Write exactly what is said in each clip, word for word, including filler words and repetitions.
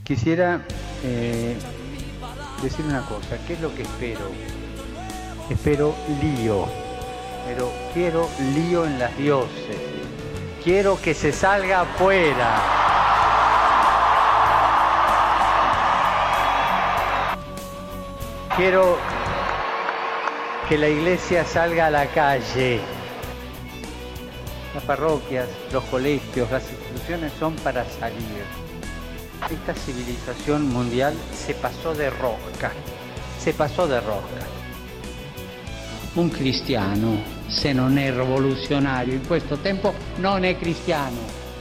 Quisiera eh, decir una cosa. ¿Qué es lo que espero? Espero lío, pero quiero lío en las diócesis. Quiero que se salga afuera. Quiero que la iglesia salga a la calle. Las parroquias, los colegios, las instituciones son para salir. Esta civilización mundial se pasó de rosca, se pasó de rosca. Un cristiano, se non è rivoluzionario in questo tempo, non è cristiano.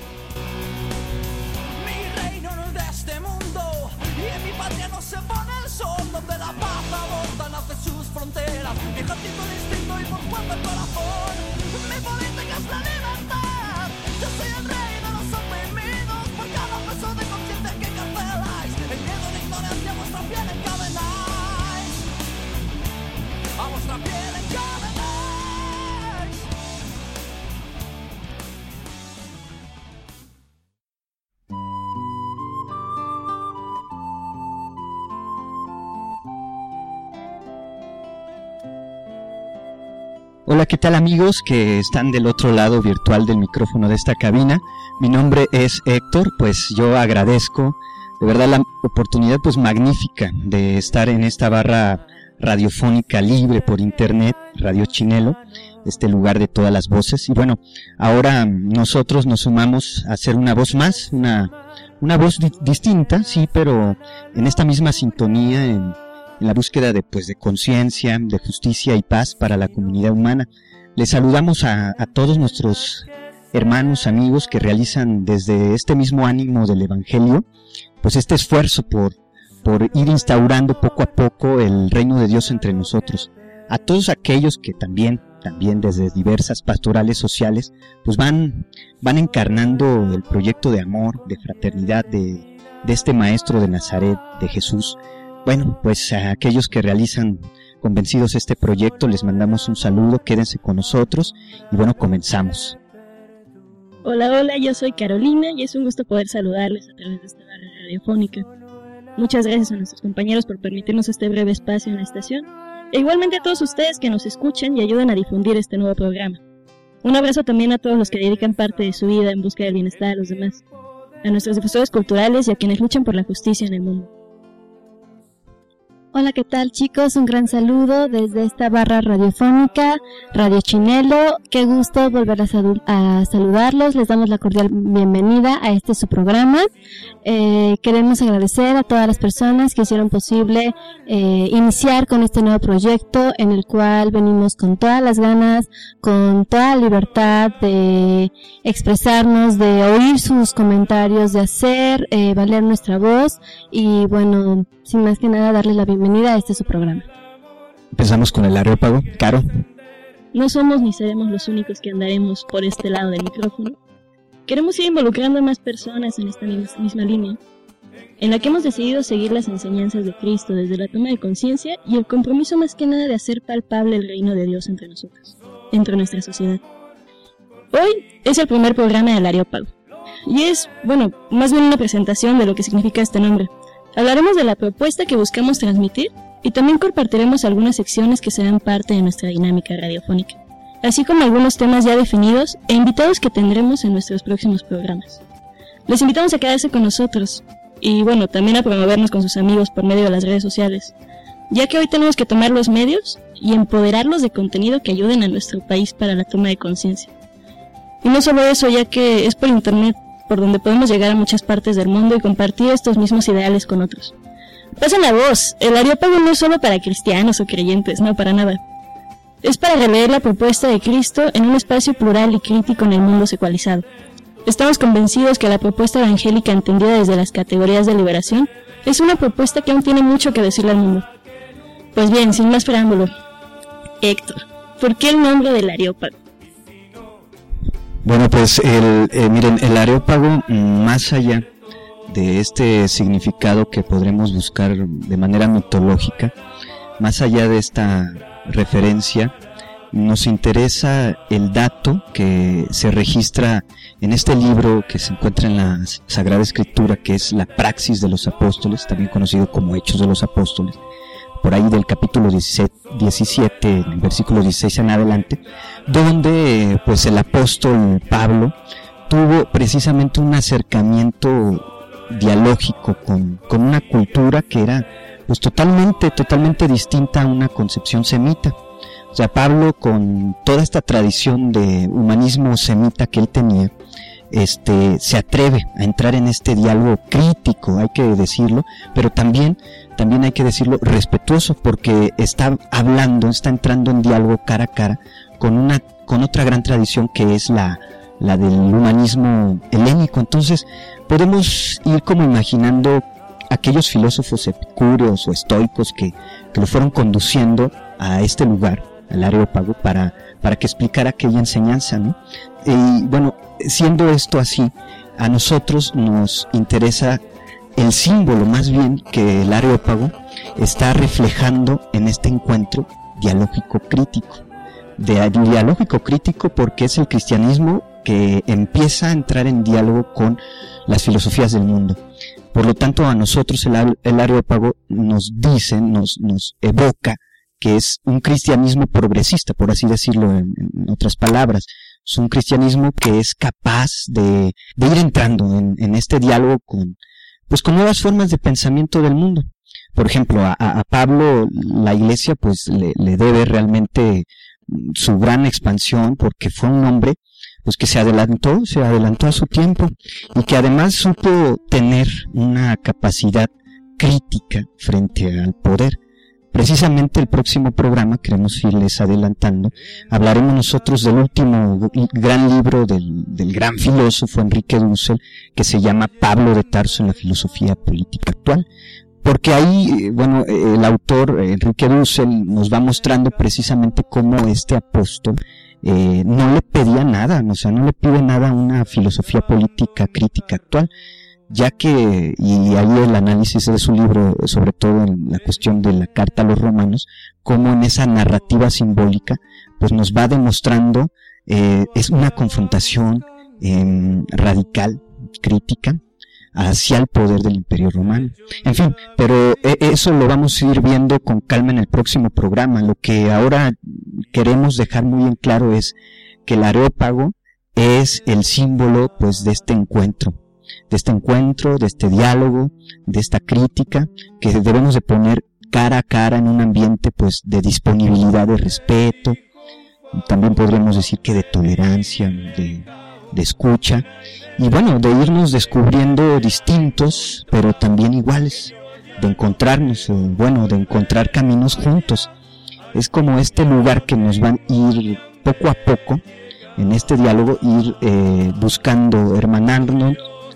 Mi reino no es de este mundo y en mi patria no se pone el sol, donde la paz abordan hace sus fronteras. Mi ejército distinto y por fuerza el corazón. Mi política es la libertad. Yo soy el rey de los oprimidos por cada peso de conciencia que encarceláis. El miedo de ignorancia a vuestra piel encadenáis. A vuestra piel encadenáis. Hola, ¿qué tal amigos que están del otro lado virtual del micrófono de esta cabina? Mi nombre es Héctor, pues yo agradezco de verdad la oportunidad pues magnífica de estar en esta barra radiofónica libre por internet, Radio Chinelo, este lugar de todas las voces. Y bueno, ahora nosotros nos sumamos a hacer una voz más, una, una voz di- distinta, sí, pero en esta misma sintonía, en en la búsqueda de pues de conciencia, de justicia y paz para la comunidad humana. Les saludamos a, a todos nuestros hermanos, amigos que realizan desde este mismo ánimo del Evangelio, pues este esfuerzo por, por ir instaurando poco a poco el reino de Dios entre nosotros. A todos aquellos que también, también desde diversas pastorales sociales, pues van, van encarnando el proyecto de amor, de fraternidad, de, de este Maestro de Nazaret, de Jesús. Bueno, pues a aquellos que realizan convencidos este proyecto les mandamos un saludo, quédense con nosotros y bueno, comenzamos. Hola, hola, yo soy Carolina y es un gusto poder saludarles a través de esta barra radiofónica. Muchas gracias a nuestros compañeros por permitirnos este breve espacio en la estación e igualmente a todos ustedes que nos escuchan y ayudan a difundir este nuevo programa. Un abrazo también a todos los que dedican parte de su vida en busca del bienestar a los demás, a nuestros difusores culturales y a quienes luchan por la justicia en el mundo. Hola, ¿qué tal chicos? Un gran saludo desde esta barra radiofónica, Radio Chinelo. Qué gusto volver a, sal- a saludarlos. Les damos la cordial bienvenida a este su programa. Eh, queremos agradecer a todas las personas que hicieron posible eh, iniciar con este nuevo proyecto en el cual venimos con todas las ganas, con toda la libertad de expresarnos, de oír sus comentarios, de hacer eh, valer nuestra voz y bueno, sin más que nada darles la bienvenida a este su programa. Empezamos con el areópago. Caro. No somos ni seremos los únicos que andaremos por este lado del micrófono. Queremos ir involucrando a más personas en esta misma línea, en la que hemos decidido seguir las enseñanzas de Cristo desde la toma de conciencia y el compromiso más que nada de hacer palpable el reino de Dios entre nosotros, entre nuestra sociedad. Hoy es el primer programa del Areópago, y es, bueno, más bien una presentación de lo que significa este nombre. Hablaremos de la propuesta que buscamos transmitir y también compartiremos algunas secciones que serán parte de nuestra dinámica radiofónica, así como algunos temas ya definidos e invitados que tendremos en nuestros próximos programas. Les invitamos a quedarse con nosotros y bueno, también a promovernos con sus amigos por medio de las redes sociales, ya que hoy tenemos que tomar los medios y empoderarlos de contenido que ayuden a nuestro país para la toma de conciencia. Y no solo eso, ya que es por internet por donde podemos llegar a muchas partes del mundo y compartir estos mismos ideales con otros. Pasen la voz, el Areópago no es solo para cristianos o creyentes, no para nada. Es para releer la propuesta de Cristo en un espacio plural y crítico en el mundo secularizado. Estamos convencidos que la propuesta evangélica entendida desde las categorías de liberación es una propuesta que aún tiene mucho que decirle al mundo. Pues bien, sin más preámbulo, Héctor, ¿por qué el nombre del Areópago? Bueno, pues el, eh, miren, el areópago, más allá de este significado que podremos buscar de manera mitológica, más allá de esta referencia, nos interesa el dato que se registra en este libro que se encuentra en la Sagrada Escritura, que es la Praxis de los Apóstoles, también conocido como Hechos de los Apóstoles, por ahí del capítulo diecisiete, el versículo dieciséis en adelante, donde pues el apóstol Pablo tuvo precisamente un acercamiento dialógico con, con una cultura que era pues totalmente, totalmente distinta a una concepción semita. O sea, Pablo, con toda esta tradición de humanismo semita que él tenía, este, se atreve a entrar en este diálogo crítico, hay que decirlo, pero también, también hay que decirlo respetuoso, porque está hablando, está entrando en diálogo cara a cara con una, con otra gran tradición que es la, la del humanismo helénico. Entonces, podemos ir como imaginando aquellos filósofos epicúreos o estoicos que, que lo fueron conduciendo a este lugar, al Areópago, para, para que explicara aquella enseñanza, ¿no? Y bueno, siendo esto así, a nosotros nos interesa el símbolo más bien que el Areópago está reflejando en este encuentro dialógico crítico. De dialógico crítico porque es el cristianismo que empieza a entrar en diálogo con las filosofías del mundo. Por lo tanto, a nosotros el, el Areópago nos dice, nos, nos evoca que es un cristianismo progresista, por así decirlo en, en otras palabras. Es un cristianismo que es capaz de, de ir entrando en, en este diálogo con, pues con nuevas formas de pensamiento del mundo. Por ejemplo, a, a Pablo la Iglesia pues le, le debe realmente su gran expansión, porque fue un hombre pues que se adelantó, se adelantó a su tiempo, y que además supo tener una capacidad crítica frente al poder. Precisamente el próximo programa, queremos irles adelantando, hablaremos nosotros del último gran libro del, del gran filósofo Enrique Dussel, que se llama Pablo de Tarso en la filosofía política actual. Porque ahí, bueno, el autor Enrique Dussel nos va mostrando precisamente cómo este apóstol eh, no le pedía nada, o sea, no le pide nada a una filosofía política crítica actual, ya que, y ahí el análisis de su libro, sobre todo en la cuestión de la carta a los romanos, cómo en esa narrativa simbólica, pues nos va demostrando, eh, es una confrontación eh, radical, crítica, hacia el poder del Imperio Romano. En fin, pero eso lo vamos a ir viendo con calma en el próximo programa. Lo que ahora queremos dejar muy en claro es que el Areópago es el símbolo pues de este encuentro, de este encuentro, de este diálogo, de esta crítica que debemos de poner cara a cara en un ambiente pues de disponibilidad, de respeto, también podríamos decir que de tolerancia, de, de escucha, y bueno, de irnos descubriendo distintos, pero también iguales, de encontrarnos, o bueno, de encontrar caminos juntos. Es como este lugar que nos van a ir poco a poco, en este diálogo, ir eh, buscando hermanarnos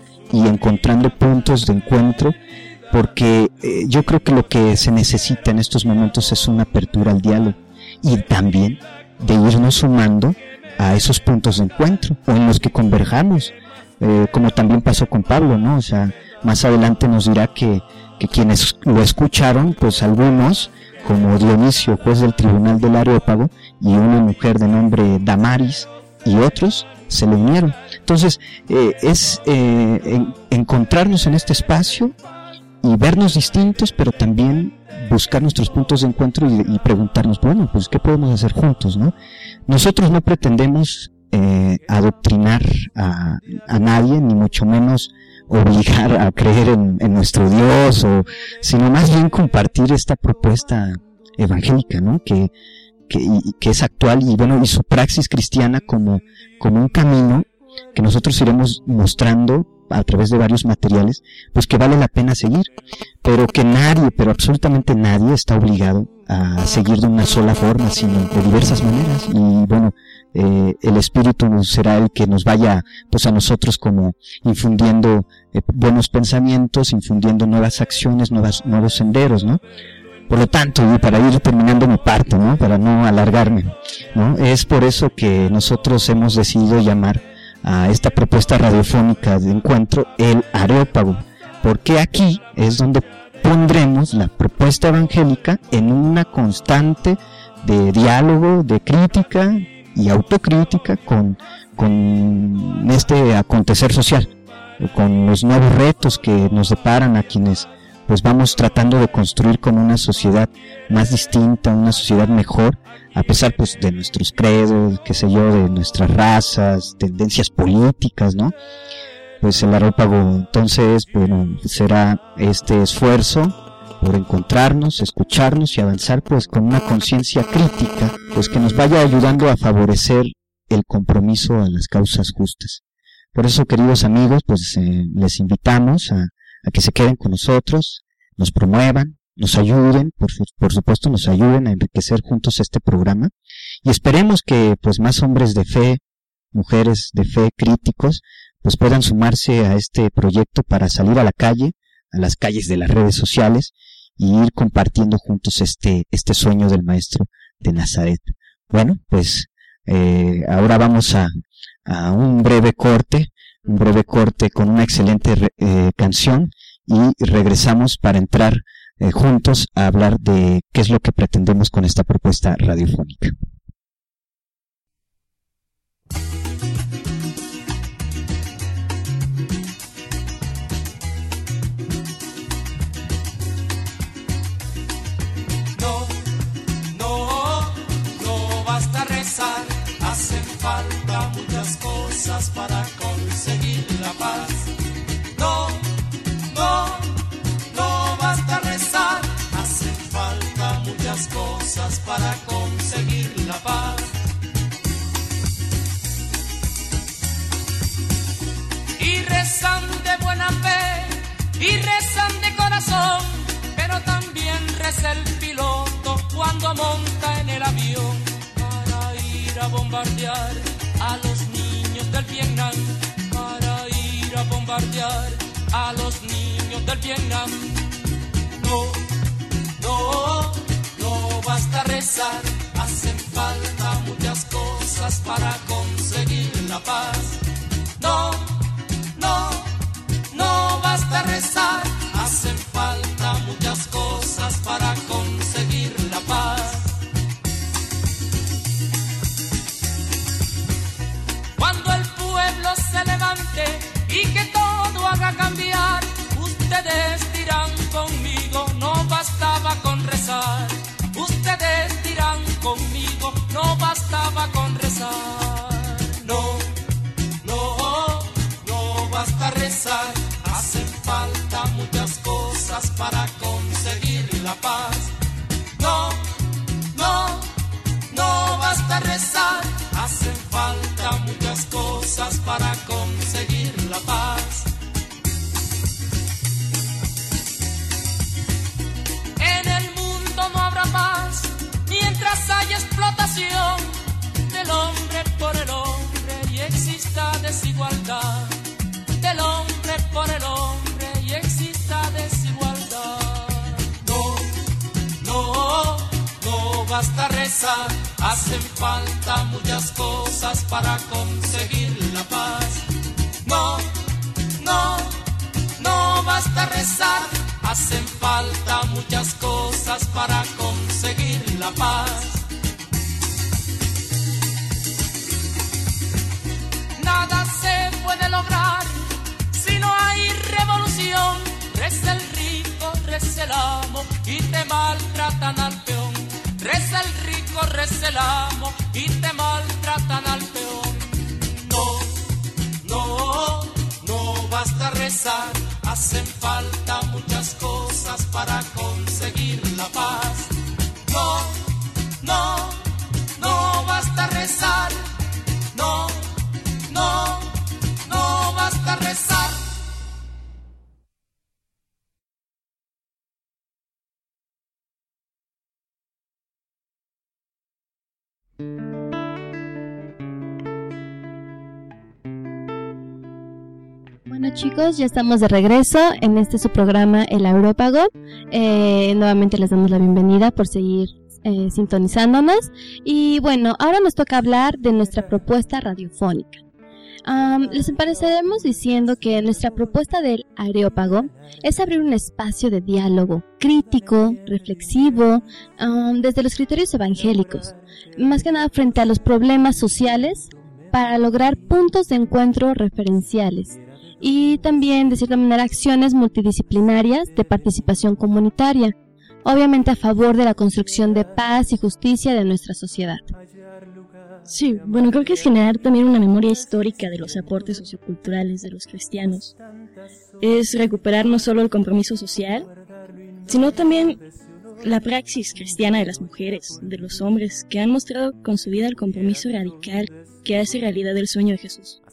y encontrando puntos de encuentro, porque eh, yo creo que lo que se necesita en estos momentos es una apertura al diálogo, y también de irnos sumando a esos puntos de encuentro, o en los que converjamos, eh, como también pasó con Pablo, ¿no? O sea, más adelante nos dirá que, que quienes lo escucharon, pues algunos, como Dionisio, juez del tribunal del Areópago, y una mujer de nombre Damaris, y otros, se le unieron. Entonces, eh, es eh, en, encontrarnos en este espacio y vernos distintos, pero también buscar nuestros puntos de encuentro y, y preguntarnos, bueno, pues ¿qué podemos hacer juntos, no? Nosotros no pretendemos eh, adoctrinar a, a nadie, ni mucho menos obligar a creer en, en nuestro Dios, o, sino más bien compartir esta propuesta evangélica, ¿no? Que, que, que es actual, y bueno, y su praxis cristiana como, como un camino que nosotros iremos mostrando a través de varios materiales, pues que vale la pena seguir, pero que nadie, pero absolutamente nadie está obligado a seguir de una sola forma, sino de diversas maneras. Y bueno, eh, el Espíritu será el que nos vaya, pues a nosotros como infundiendo eh, buenos pensamientos, infundiendo nuevas acciones, nuevas, nuevos senderos, ¿no? Por lo tanto, y para ir terminando mi parte, ¿no? Para no alargarme, ¿no? Es por eso que nosotros hemos decidido llamar a esta propuesta radiofónica de encuentro el Areópago, porque aquí es donde pondremos la propuesta evangélica en una constante de diálogo, de crítica y autocrítica con, con este acontecer social, con los nuevos retos que nos deparan a quienes pues vamos tratando de construir como una sociedad más distinta, una sociedad mejor, a pesar pues de nuestros credos, qué sé yo, de nuestras razas, tendencias políticas, ¿no? Pues el Areópago entonces, bueno, será este esfuerzo por encontrarnos, escucharnos y avanzar pues con una conciencia crítica, pues que nos vaya ayudando a favorecer el compromiso a las causas justas. Por eso, queridos amigos, pues eh, les invitamos a, a que se queden con nosotros, nos promuevan, nos ayuden, por, por supuesto nos ayuden a enriquecer juntos este programa, y esperemos que pues más hombres de fe, mujeres de fe críticos, pues puedan sumarse a este proyecto para salir a la calle, a las calles de las redes sociales, y ir compartiendo juntos este, este sueño del Maestro de Nazaret. Bueno, pues eh, ahora vamos a, a un breve corte, un breve corte con una excelente eh, canción, y regresamos para entrar eh, juntos a hablar de qué es lo que pretendemos con esta propuesta radiofónica. Hacen falta muchas cosas para conseguir la paz. No, no, no basta rezar. Hacen falta muchas cosas para conseguir la paz. Y rezan de buena fe, y rezan de corazón, pero también reza el piloto cuando monta en el avión a bombardear a los niños del Vietnam, para ir a bombardear a los niños del Vietnam. No, no, no basta rezar, hacen falta muchas cosas para conseguir la paz. No, no, no basta rezar, hacen falta muchas cosas para conseguir la paz. Cuando el pueblo se levante y que todo haga cambiar, ustedes dirán conmigo, no bastaba con rezar. Ustedes dirán conmigo, no bastaba con rezar. No, no, no basta rezar, hacen falta muchas cosas para conseguir la paz. No, no, no basta rezar, hacen falta muchas cosas para conseguir la paz. En el mundo no habrá paz mientras haya explotación del hombre por el hombre y exista desigualdad. Del hombre por el hombre y exista desigualdad. No, no, no basta rezar, hacen falta muchas cosas para conseguir la paz. No, no, no basta rezar, hacen falta muchas cosas para conseguir la paz. Nada se puede lograr si no hay revolución. Reza el rico, reza el amo y te maltratan al peón. Reza el rico, reza el amo y te maltratan al peón. No, no, no basta rezar, hacen falta muchas cosas para conseguir la paz. No, no, no basta rezar. No, no, no basta rezar. Bueno chicos, ya estamos de regreso en este su programa El Areópago. Eh, nuevamente les damos la bienvenida por seguir eh, sintonizándonos. Y bueno, ahora nos toca hablar de nuestra propuesta radiofónica. Um, les empezaremos diciendo que nuestra propuesta del Areópago es abrir un espacio de diálogo crítico, reflexivo, um, desde los criterios evangélicos, más que nada frente a los problemas sociales, para lograr puntos de encuentro referenciales y también, de cierta manera, acciones multidisciplinarias de participación comunitaria, obviamente a favor de la construcción de paz y justicia de nuestra sociedad. Sí, bueno, creo que es generar también una memoria histórica de los aportes socioculturales de los cristianos. Es recuperar no solo el compromiso social, sino también la praxis cristiana de las mujeres, de los hombres, que han mostrado con su vida el compromiso radical que hace realidad el sueño de Jesús.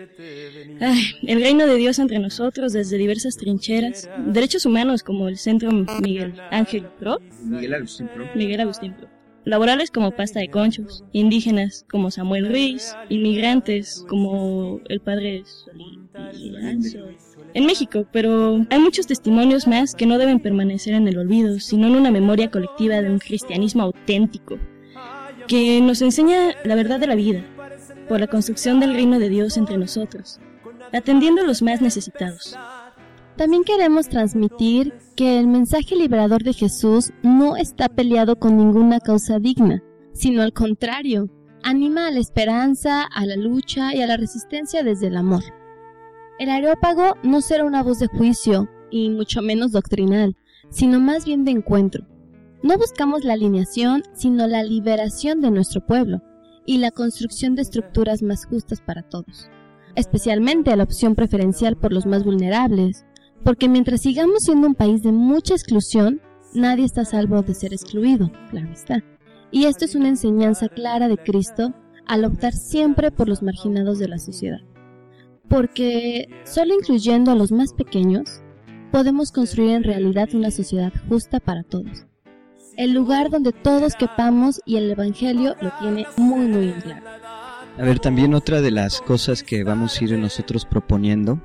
Ay, el reino de Dios entre nosotros desde diversas trincheras, derechos humanos como el Centro Miguel Ángel Pro, Miguel Agustín Pro, Miguel Agustín Pro, laborales como Pasta de Conchos, indígenas como Samuel Ruiz, inmigrantes como el padre Solidanzo, en México, pero hay muchos testimonios más que no deben permanecer en el olvido, sino en una memoria colectiva de un cristianismo auténtico, que nos enseña la verdad de la vida, por la construcción del reino de Dios entre nosotros, atendiendo a los más necesitados. También queremos transmitir que el mensaje liberador de Jesús no está peleado con ninguna causa digna, sino al contrario, anima a la esperanza, a la lucha y a la resistencia desde el amor. El Areópago no será una voz de juicio, y mucho menos doctrinal, sino más bien de encuentro. No buscamos la alineación, sino la liberación de nuestro pueblo y la construcción de estructuras más justas para todos, especialmente a la opción preferencial por los más vulnerables, porque mientras sigamos siendo un país de mucha exclusión, nadie está a salvo de ser excluido, claro está. Y esto es una enseñanza clara de Cristo al optar siempre por los marginados de la sociedad, porque solo incluyendo a los más pequeños, podemos construir en realidad una sociedad justa para todos. El lugar donde todos quepamos, y el Evangelio lo tiene muy muy claro. A ver, también otra de las cosas que vamos a ir nosotros proponiendo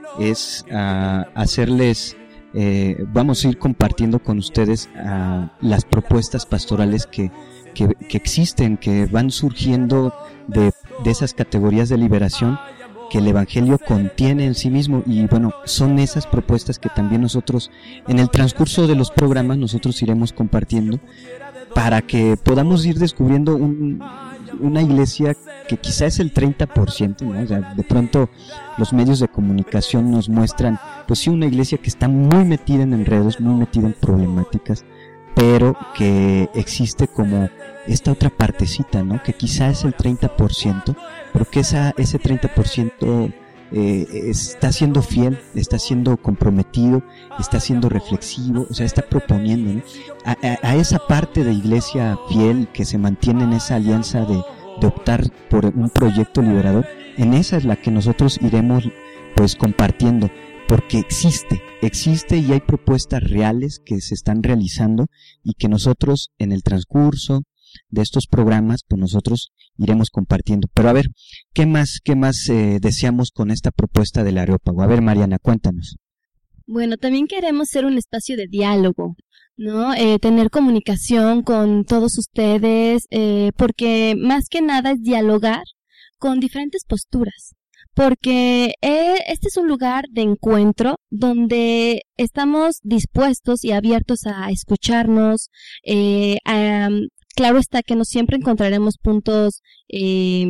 es uh, hacerles, eh, vamos a ir compartiendo con ustedes uh, las propuestas pastorales que, que, que existen, que van surgiendo de, de esas categorías de liberación que el Evangelio contiene en sí mismo, y bueno, son esas propuestas que también nosotros en el transcurso de los programas nosotros iremos compartiendo para que podamos ir descubriendo un, una iglesia que quizá es el treinta por ciento, ¿no? O sea, de pronto los medios de comunicación nos muestran, pues sí, una iglesia que está muy metida en enredos, muy metida en problemáticas, pero que existe como esta otra partecita, ¿no? Que quizá es el treinta por ciento, pero que esa, ese treinta por ciento eh, está siendo fiel, está siendo comprometido, está siendo reflexivo, o sea, está proponiendo, ¿no? a, a, a esa parte de iglesia fiel que se mantiene en esa alianza de, de optar por un proyecto liberador, en esa es la que nosotros iremos pues compartiendo, porque existe, existe y hay propuestas reales que se están realizando y que nosotros en el transcurso de estos programas, pues nosotros iremos compartiendo. Pero a ver, ¿qué más, qué más eh, deseamos con esta propuesta del Areópago? A ver, Mariana, cuéntanos. Bueno, también queremos ser un espacio de diálogo, ¿no? Eh, tener comunicación con todos ustedes, eh, porque más que nada es dialogar con diferentes posturas. Porque eh, este es un lugar de encuentro donde estamos dispuestos y abiertos a escucharnos. Eh, a, claro está que no siempre encontraremos puntos, eh,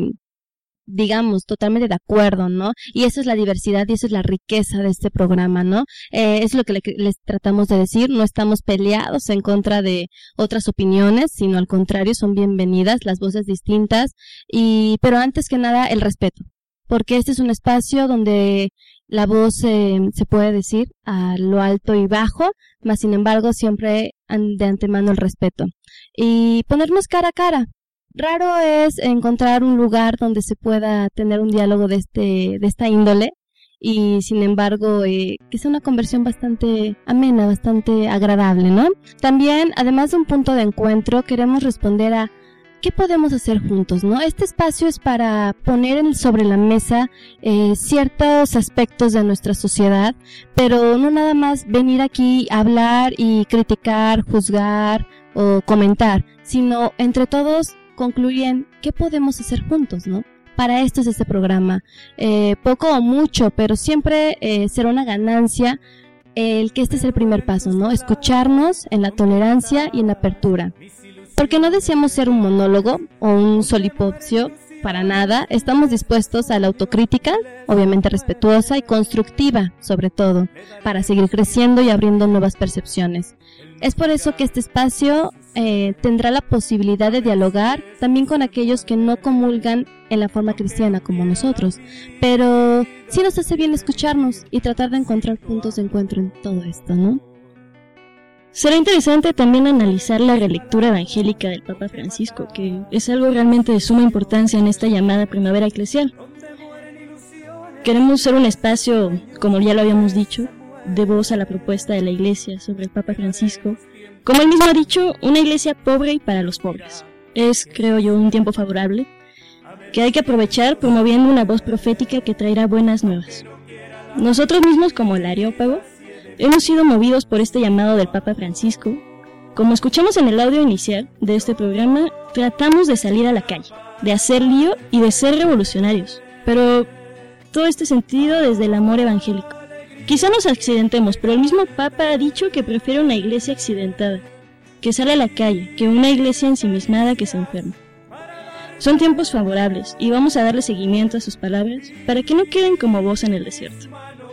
digamos, totalmente de acuerdo, ¿no? Y esa es la diversidad y esa es la riqueza de este programa, ¿no? Eh, es lo que le, les tratamos de decir, no estamos peleados en contra de otras opiniones, sino al contrario, son bienvenidas las voces distintas, y pero antes que nada el respeto. Porque este es un espacio donde la voz eh, se puede decir a lo alto y bajo, mas sin embargo siempre de antemano el respeto. Y ponernos cara a cara. Raro es encontrar un lugar donde se pueda tener un diálogo de este de esta índole, y sin embargo eh, que sea una conversión bastante amena, bastante agradable, ¿no? También, además de un punto de encuentro, queremos responder a ¿qué podemos hacer juntos, no? Este espacio es para poner sobre la mesa eh, ciertos aspectos de nuestra sociedad, pero no nada más venir aquí a hablar y criticar, juzgar o comentar, sino entre todos concluir en qué podemos hacer juntos, ¿no? para esto es este programa. Eh, poco o mucho, pero siempre eh, será una ganancia el que este es el primer paso, ¿no? Escucharnos en la tolerancia y en la apertura. Porque no deseamos ser un monólogo o un solipocio, para nada. Estamos dispuestos a la autocrítica, obviamente respetuosa y constructiva, sobre todo, para seguir creciendo y abriendo nuevas percepciones. Es por eso que este espacio eh, tendrá la posibilidad de dialogar también con aquellos que no comulgan en la forma cristiana como nosotros, pero sí nos hace bien escucharnos y tratar de encontrar puntos de encuentro en todo esto, ¿no? Será interesante también analizar la relectura evangélica del Papa Francisco, que es algo realmente de suma importancia en esta llamada primavera eclesial. Queremos ser un espacio, como ya lo habíamos dicho, de voz a la propuesta de la Iglesia sobre el Papa Francisco. Como él mismo ha dicho, una Iglesia pobre y para los pobres. Es, creo yo, un tiempo favorable que hay que aprovechar promoviendo una voz profética que traerá buenas nuevas. Nosotros mismos, como el Areópago, hemos sido movidos por este llamado del Papa Francisco. Como escuchamos en el audio inicial de este programa, tratamos de salir a la calle, de hacer lío y de ser revolucionarios, pero todo este sentido desde el amor evangélico. Quizá nos accidentemos, pero el mismo Papa ha dicho que prefiere una iglesia accidentada, que sale a la calle, que una iglesia ensimismada que se enferma. Son tiempos favorables y vamos a darle seguimiento a sus palabras para que no queden como voz en el desierto.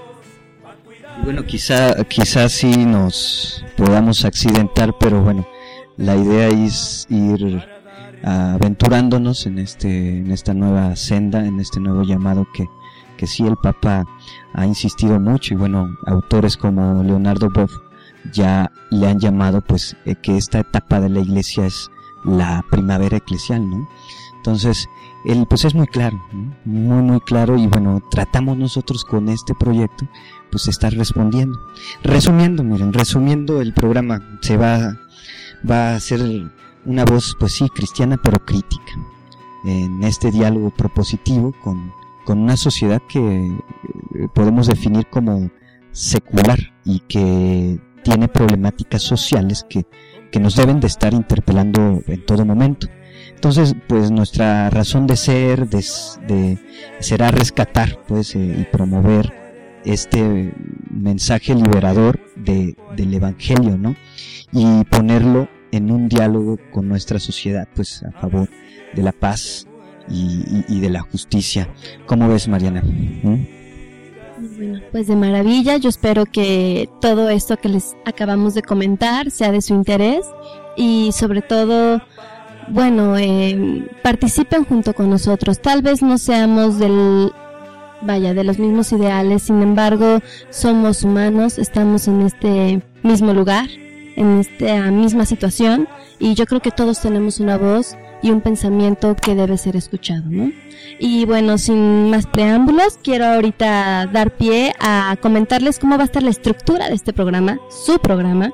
Bueno, quizá, quizá sí nos podamos accidentar, pero bueno, la idea es ir aventurándonos en este, en esta nueva senda, en este nuevo llamado que, que sí el Papa ha insistido mucho, y bueno, autores como Leonardo Boff ya le han llamado pues eh, que esta etapa de la Iglesia es la primavera eclesial, ¿no? Entonces, él pues es muy claro, ¿no? Muy muy claro, y bueno, tratamos nosotros con este proyecto pues estar respondiendo. Resumiendo, miren, resumiendo el programa, se va, va a ser una voz, pues sí, cristiana, pero crítica, en este diálogo propositivo con, con una sociedad que podemos definir como secular y que tiene problemáticas sociales que, que nos deben de estar interpelando en todo momento. Entonces, pues nuestra razón de ser de, de, será rescatar pues eh, y promover este mensaje liberador de, del Evangelio, ¿no? Y ponerlo en un diálogo con nuestra sociedad, pues a favor de la paz y, y, y de la justicia. ¿Cómo ves, Mariana? ¿Mm? Bueno, pues de maravilla. Yo espero que todo esto que les acabamos de comentar sea de su interés y sobre todo, bueno, eh, participen junto con nosotros. Tal vez no seamos del vaya, de los mismos ideales, sin embargo, somos humanos, estamos en este mismo lugar, en esta misma situación, y yo creo que todos tenemos una voz y un pensamiento que debe ser escuchado, ¿no? Y bueno, sin más preámbulos, quiero ahorita dar pie a comentarles cómo va a estar la estructura de este programa, su programa,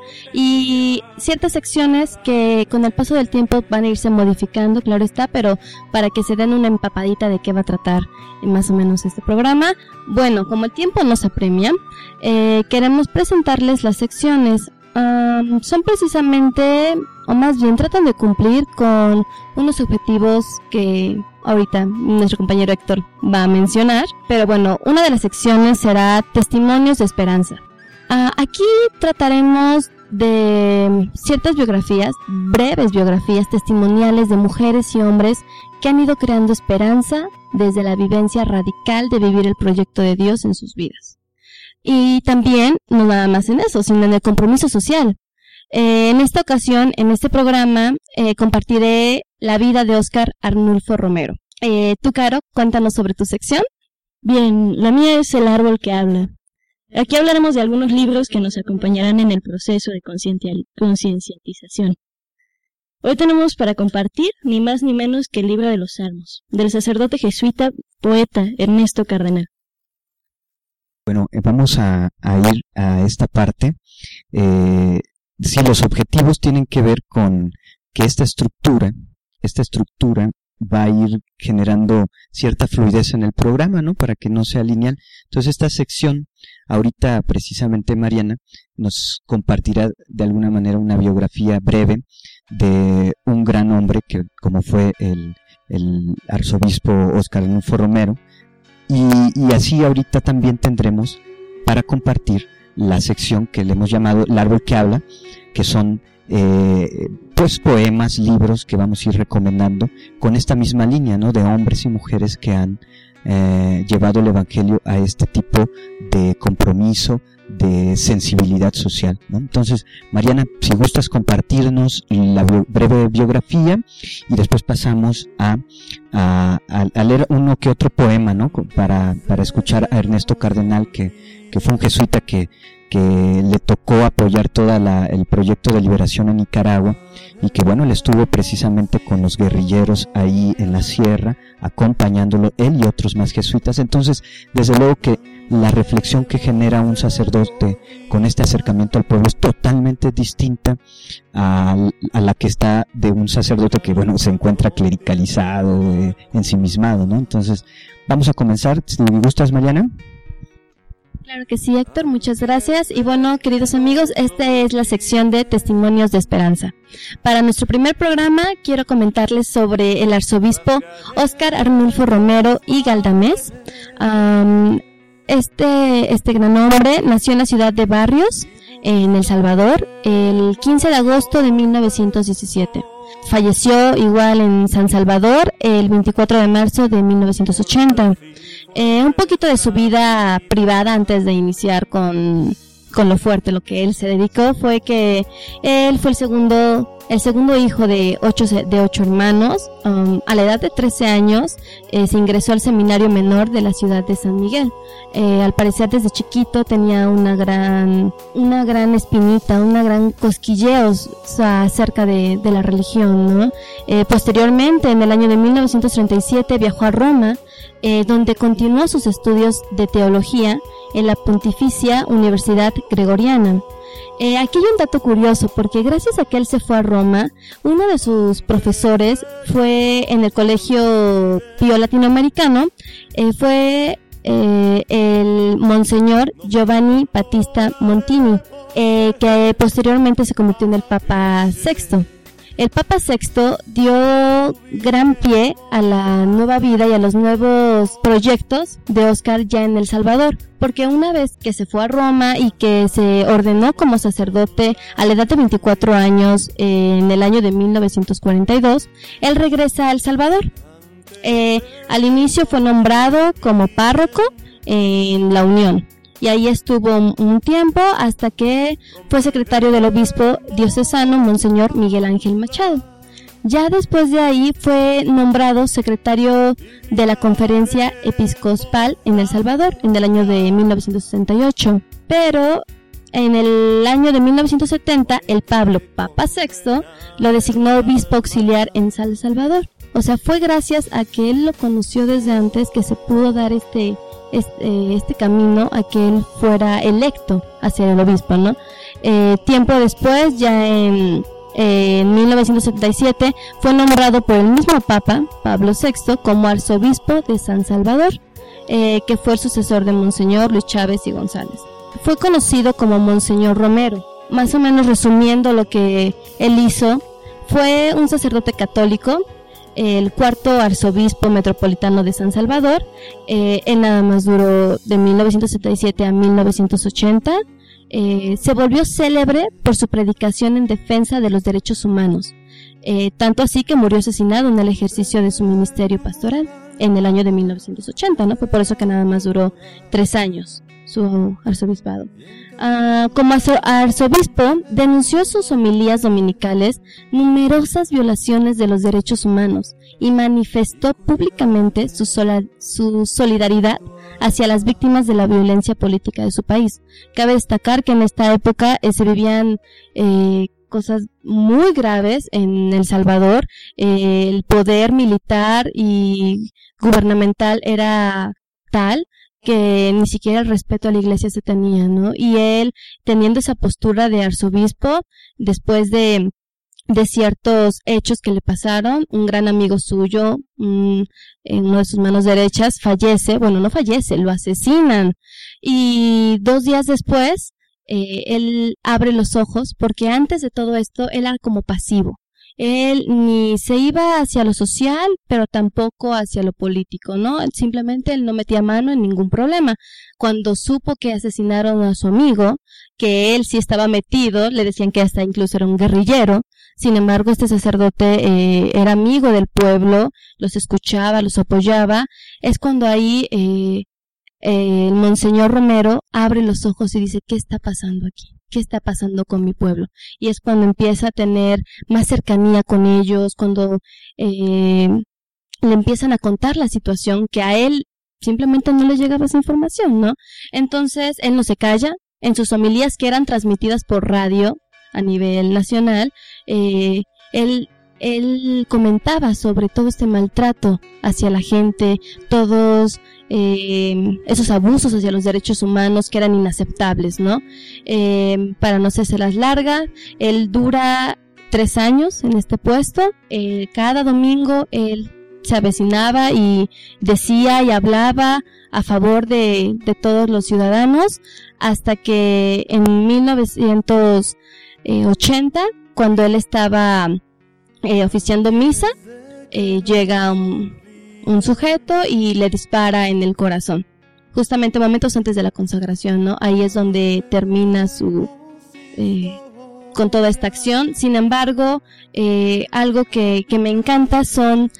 y ciertas secciones que con el paso del tiempo van a irse modificando, claro está, pero para que se den una empapadita de qué va a tratar más o menos este programa. Bueno, como el tiempo nos apremia, eh, queremos presentarles las secciones. Um, son precisamente, o más bien tratan de cumplir con unos objetivos que ahorita nuestro compañero Héctor va a mencionar, pero bueno, una de las secciones será Testimonios de Esperanza. Uh, aquí trataremos de ciertas biografías, breves biografías testimoniales de mujeres y hombres que han ido creando esperanza desde la vivencia radical de vivir el proyecto de Dios en sus vidas. Y también, no nada más en eso, sino en el compromiso social. Eh, en esta ocasión, en este programa, eh, compartiré la vida de Óscar Arnulfo Romero. Eh, tú, Caro, cuéntanos sobre tu sección. Bien, la mía es El árbol que habla. Aquí hablaremos de algunos libros que nos acompañarán en el proceso de concienciatización. Hoy tenemos para compartir ni más ni menos que el libro de los Salmos, del sacerdote jesuita, poeta Ernesto Cardenal. Bueno, eh, vamos a, a ir a esta parte. Eh, si los objetivos tienen que ver con que esta estructura, esta estructura va a ir generando cierta fluidez en el programa, ¿no? Para que no sea lineal. Entonces esta sección, ahorita precisamente Mariana nos compartirá de alguna manera una biografía breve de un gran hombre que como fue el, el arzobispo Óscar Arnulfo Romero, y, y así ahorita también tendremos para compartir la sección que le hemos llamado El Árbol que Habla, que son eh, pues poemas, libros que vamos a ir recomendando con esta misma línea, ¿no? De hombres y mujeres que han eh, llevado el evangelio a este tipo de compromiso, de sensibilidad social, ¿no? Entonces, Mariana, si gustas compartirnos la bio, breve biografía, y después pasamos a, a, a, a leer uno que otro poema, ¿no? Para, para escuchar a Ernesto Cardenal, que, que fue un jesuita que, que le tocó apoyar todo el proyecto de liberación en Nicaragua, y que bueno, él estuvo precisamente con los guerrilleros ahí en la sierra, acompañándolo, él y otros más jesuitas. Entonces, desde luego que la reflexión que genera un sacerdote con este acercamiento al pueblo es totalmente distinta a, a la que está de un sacerdote que, bueno, se encuentra clericalizado, eh, ensimismado, ¿no? Entonces, vamos a comenzar. Si me gustas, Mariana. Claro que sí, Héctor, muchas gracias. Y bueno, queridos amigos, esta es la sección de Testimonios de Esperanza. Para nuestro primer programa, quiero comentarles sobre el arzobispo Óscar Arnulfo Romero y Galdamés. Um, Este, este gran hombre nació en la ciudad de Barrios, en El Salvador, el quince de agosto de mil novecientos diecisiete. Falleció igual en San Salvador el veinticuatro de marzo de mil novecientos ochenta. Eh, un poquito de su vida privada antes de iniciar con, con lo fuerte, lo que él se dedicó fue que él fue el segundo el segundo hijo de ocho, de ocho hermanos. Um, a la edad de trece años eh, se ingresó al seminario menor de la ciudad de San Miguel. Eh, al parecer desde chiquito tenía una gran, una gran espinita, una gran cosquilleo acerca de, de la religión, ¿no? Eh, posteriormente, en el año de mil novecientos treinta y siete, viajó a Roma, eh, donde continuó sus estudios de teología en la Pontificia Universidad Gregoriana. Eh, aquí hay un dato curioso, porque gracias a que él se fue a Roma, uno de sus profesores fue en el Colegio Pío Latinoamericano, eh, fue eh, el Monseñor Giovanni Battista Montini, eh, que posteriormente se convirtió en el Papa Sexto. El Papa Sexto dio gran pie a la nueva vida y a los nuevos proyectos de Óscar ya en El Salvador, porque una vez que se fue a Roma y que se ordenó como sacerdote a la edad de veinticuatro años, eh, en el año de mil novecientos cuarenta y dos, él regresa a El Salvador. Eh, al inicio fue nombrado como párroco en La Unión, y ahí estuvo un tiempo hasta que fue secretario del obispo diocesano Monseñor Miguel Ángel Machado. Ya después de ahí fue nombrado secretario de la Conferencia Episcopal en El Salvador en el año de mil novecientos sesenta y ocho. Pero en el año de mil novecientos setenta, el Pablo Papa Sexto lo designó obispo auxiliar en San Salvador. O sea, fue gracias a que él lo conoció desde antes que se pudo dar este Este, este camino a que él fuera electo a ser el obispo, ¿no? Eh, tiempo después, ya en, eh, en mil novecientos setenta y siete, fue nombrado por el mismo Papa, Pablo Sexto, como arzobispo de San Salvador, eh, que fue el sucesor de Monseñor Luis Chávez y González. Fue conocido como Monseñor Romero. Más o menos resumiendo lo que él hizo, fue un sacerdote católico, el cuarto arzobispo metropolitano de San Salvador. Eh, él nada más duró de mil novecientos setenta y siete a mil novecientos ochenta. Eh, se volvió célebre por su predicación en defensa de los derechos humanos, eh, tanto así que murió asesinado en el ejercicio de su ministerio pastoral en el año de mil novecientos ochenta, ¿no? Fue por eso que nada más duró tres años su arzobispado. Uh, como arzobispo, denunció sus homilías dominicales numerosas violaciones de los derechos humanos y manifestó públicamente su, sola, su solidaridad hacia las víctimas de la violencia política de su país. Cabe destacar que en esta época eh, se vivían eh, cosas muy graves en El Salvador. Eh, el poder militar y gubernamental era tal que ni siquiera el respeto a la iglesia se tenía, ¿no? Y él, teniendo esa postura de arzobispo, después de de ciertos hechos que le pasaron. Un gran amigo suyo, un, en una de sus manos derechas, fallece, bueno, no fallece, lo asesinan. Y dos días después, eh, él abre los ojos, porque antes de todo esto, él era como pasivo. Él ni se iba hacia lo social, pero tampoco hacia lo político, ¿no? Simplemente él no metía mano en ningún problema. Cuando supo que asesinaron a su amigo, que él sí estaba metido, le decían que hasta incluso era un guerrillero. Sin embargo, este sacerdote eh, era amigo del pueblo, los escuchaba, los apoyaba. Es cuando ahí eh, eh, el Monseñor Romero abre los ojos y dice, ¿qué está pasando aquí? ¿Qué está pasando con mi pueblo? Y es cuando empieza a tener más cercanía con ellos, cuando eh, le empiezan a contar la situación, que a él simplemente no le llegaba esa información, ¿no? Entonces, él no se calla. En sus homilías, que eran transmitidas por radio a nivel nacional, eh, él, él comentaba sobre todo este maltrato hacia la gente, todos eh, esos abusos hacia los derechos humanos que eran inaceptables, ¿no? Eh, para no hacerse las largas, él dura tres años en este puesto. Eh, cada domingo él se avecinaba y decía y hablaba a favor de, de todos los ciudadanos, hasta que en mil novecientos ochenta, cuando él estaba eh, oficiando misa, eh, llega un, un sujeto y le dispara en el corazón, justamente momentos antes de la consagración, ¿no? Ahí es donde termina su eh, con toda esta acción. Sin embargo, eh, algo que, que me encanta son,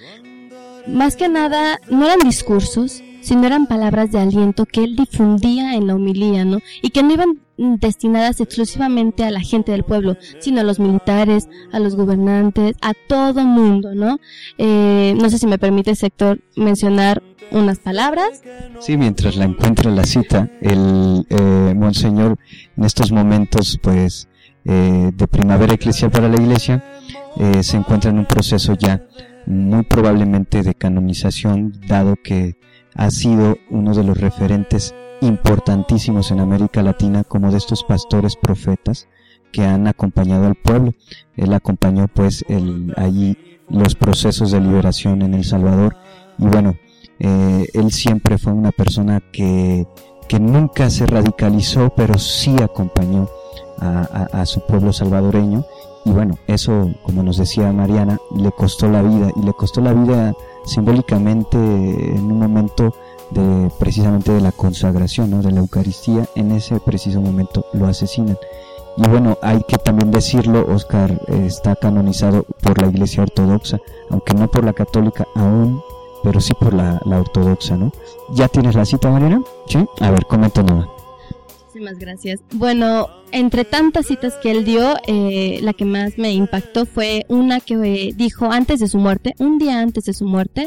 más que nada, no eran discursos, sino eran palabras de aliento que él difundía en la homilía, ¿no? Y que no iban destinadas exclusivamente a la gente del pueblo, sino a los militares, a los gobernantes, a todo mundo, ¿no? Eh, no sé si me permite, Héctor, mencionar unas palabras. Sí, mientras la encuentra la cita, el eh, Monseñor en estos momentos, pues, eh, de primavera eclesial para la Iglesia, eh, se encuentra en un proceso ya muy probablemente de canonización, dado que ha sido uno de los referentes importantísimos en América Latina, como de estos pastores profetas que han acompañado al pueblo. Él acompañó pues el, allí los procesos de liberación en El Salvador, y bueno, eh, él siempre fue una persona que, que nunca se radicalizó, pero sí acompañó a, a, a su pueblo salvadoreño. Y bueno, eso, como nos decía Mariana, le costó la vida, y le costó la vida simbólicamente en un momento de precisamente de la consagración, ¿no?, de la Eucaristía. En ese preciso momento lo asesinan. Y bueno, hay que también decirlo, Oscar eh, está canonizado por la Iglesia Ortodoxa, aunque no por la católica aún, pero sí por la, la ortodoxa, ¿no? ¿Ya tienes la cita, Mariana? Sí. A ver, coméntanos. Muchísimas gracias. Bueno, entre tantas citas que él dio, eh, la que más me impactó fue una que eh, dijo antes de su muerte, un día antes de su muerte,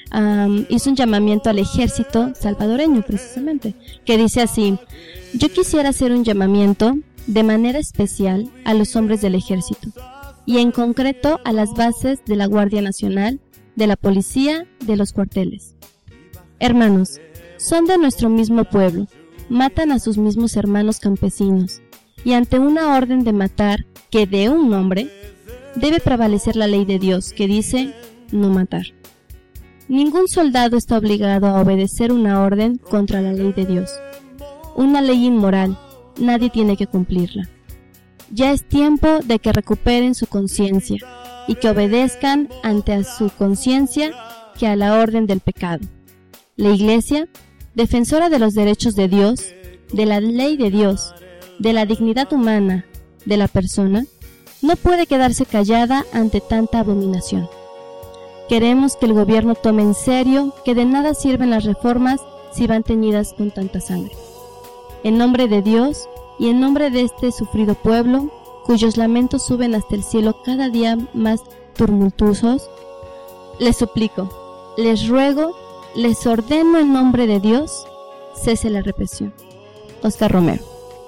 um, hizo un llamamiento al ejército salvadoreño, precisamente, que dice así: yo quisiera hacer un llamamiento de manera especial a los hombres del ejército, y en concreto a las bases de la Guardia Nacional, de la policía, de los cuarteles. Hermanos, son de nuestro mismo pueblo, matan a sus mismos hermanos campesinos, y ante una orden de matar que de un hombre, debe prevalecer la ley de Dios, que dice no matar. Ningún soldado está obligado a obedecer una orden contra la ley de Dios. Una ley inmoral, nadie tiene que cumplirla. Ya es tiempo de que recuperen su conciencia y que obedezcan ante a su conciencia que a la orden del pecado. La Iglesia, defensora de los derechos de Dios, de la ley de Dios, de la dignidad humana de la persona, no puede quedarse callada ante tanta abominación. Queremos que el gobierno tome en serio que de nada sirven las reformas si van teñidas con tanta sangre. En nombre de Dios y en nombre de este sufrido pueblo, cuyos lamentos suben hasta el cielo cada día más tumultuosos, les suplico, les ruego, les ordeno en nombre de Dios, cese la represión. Oscar Romero.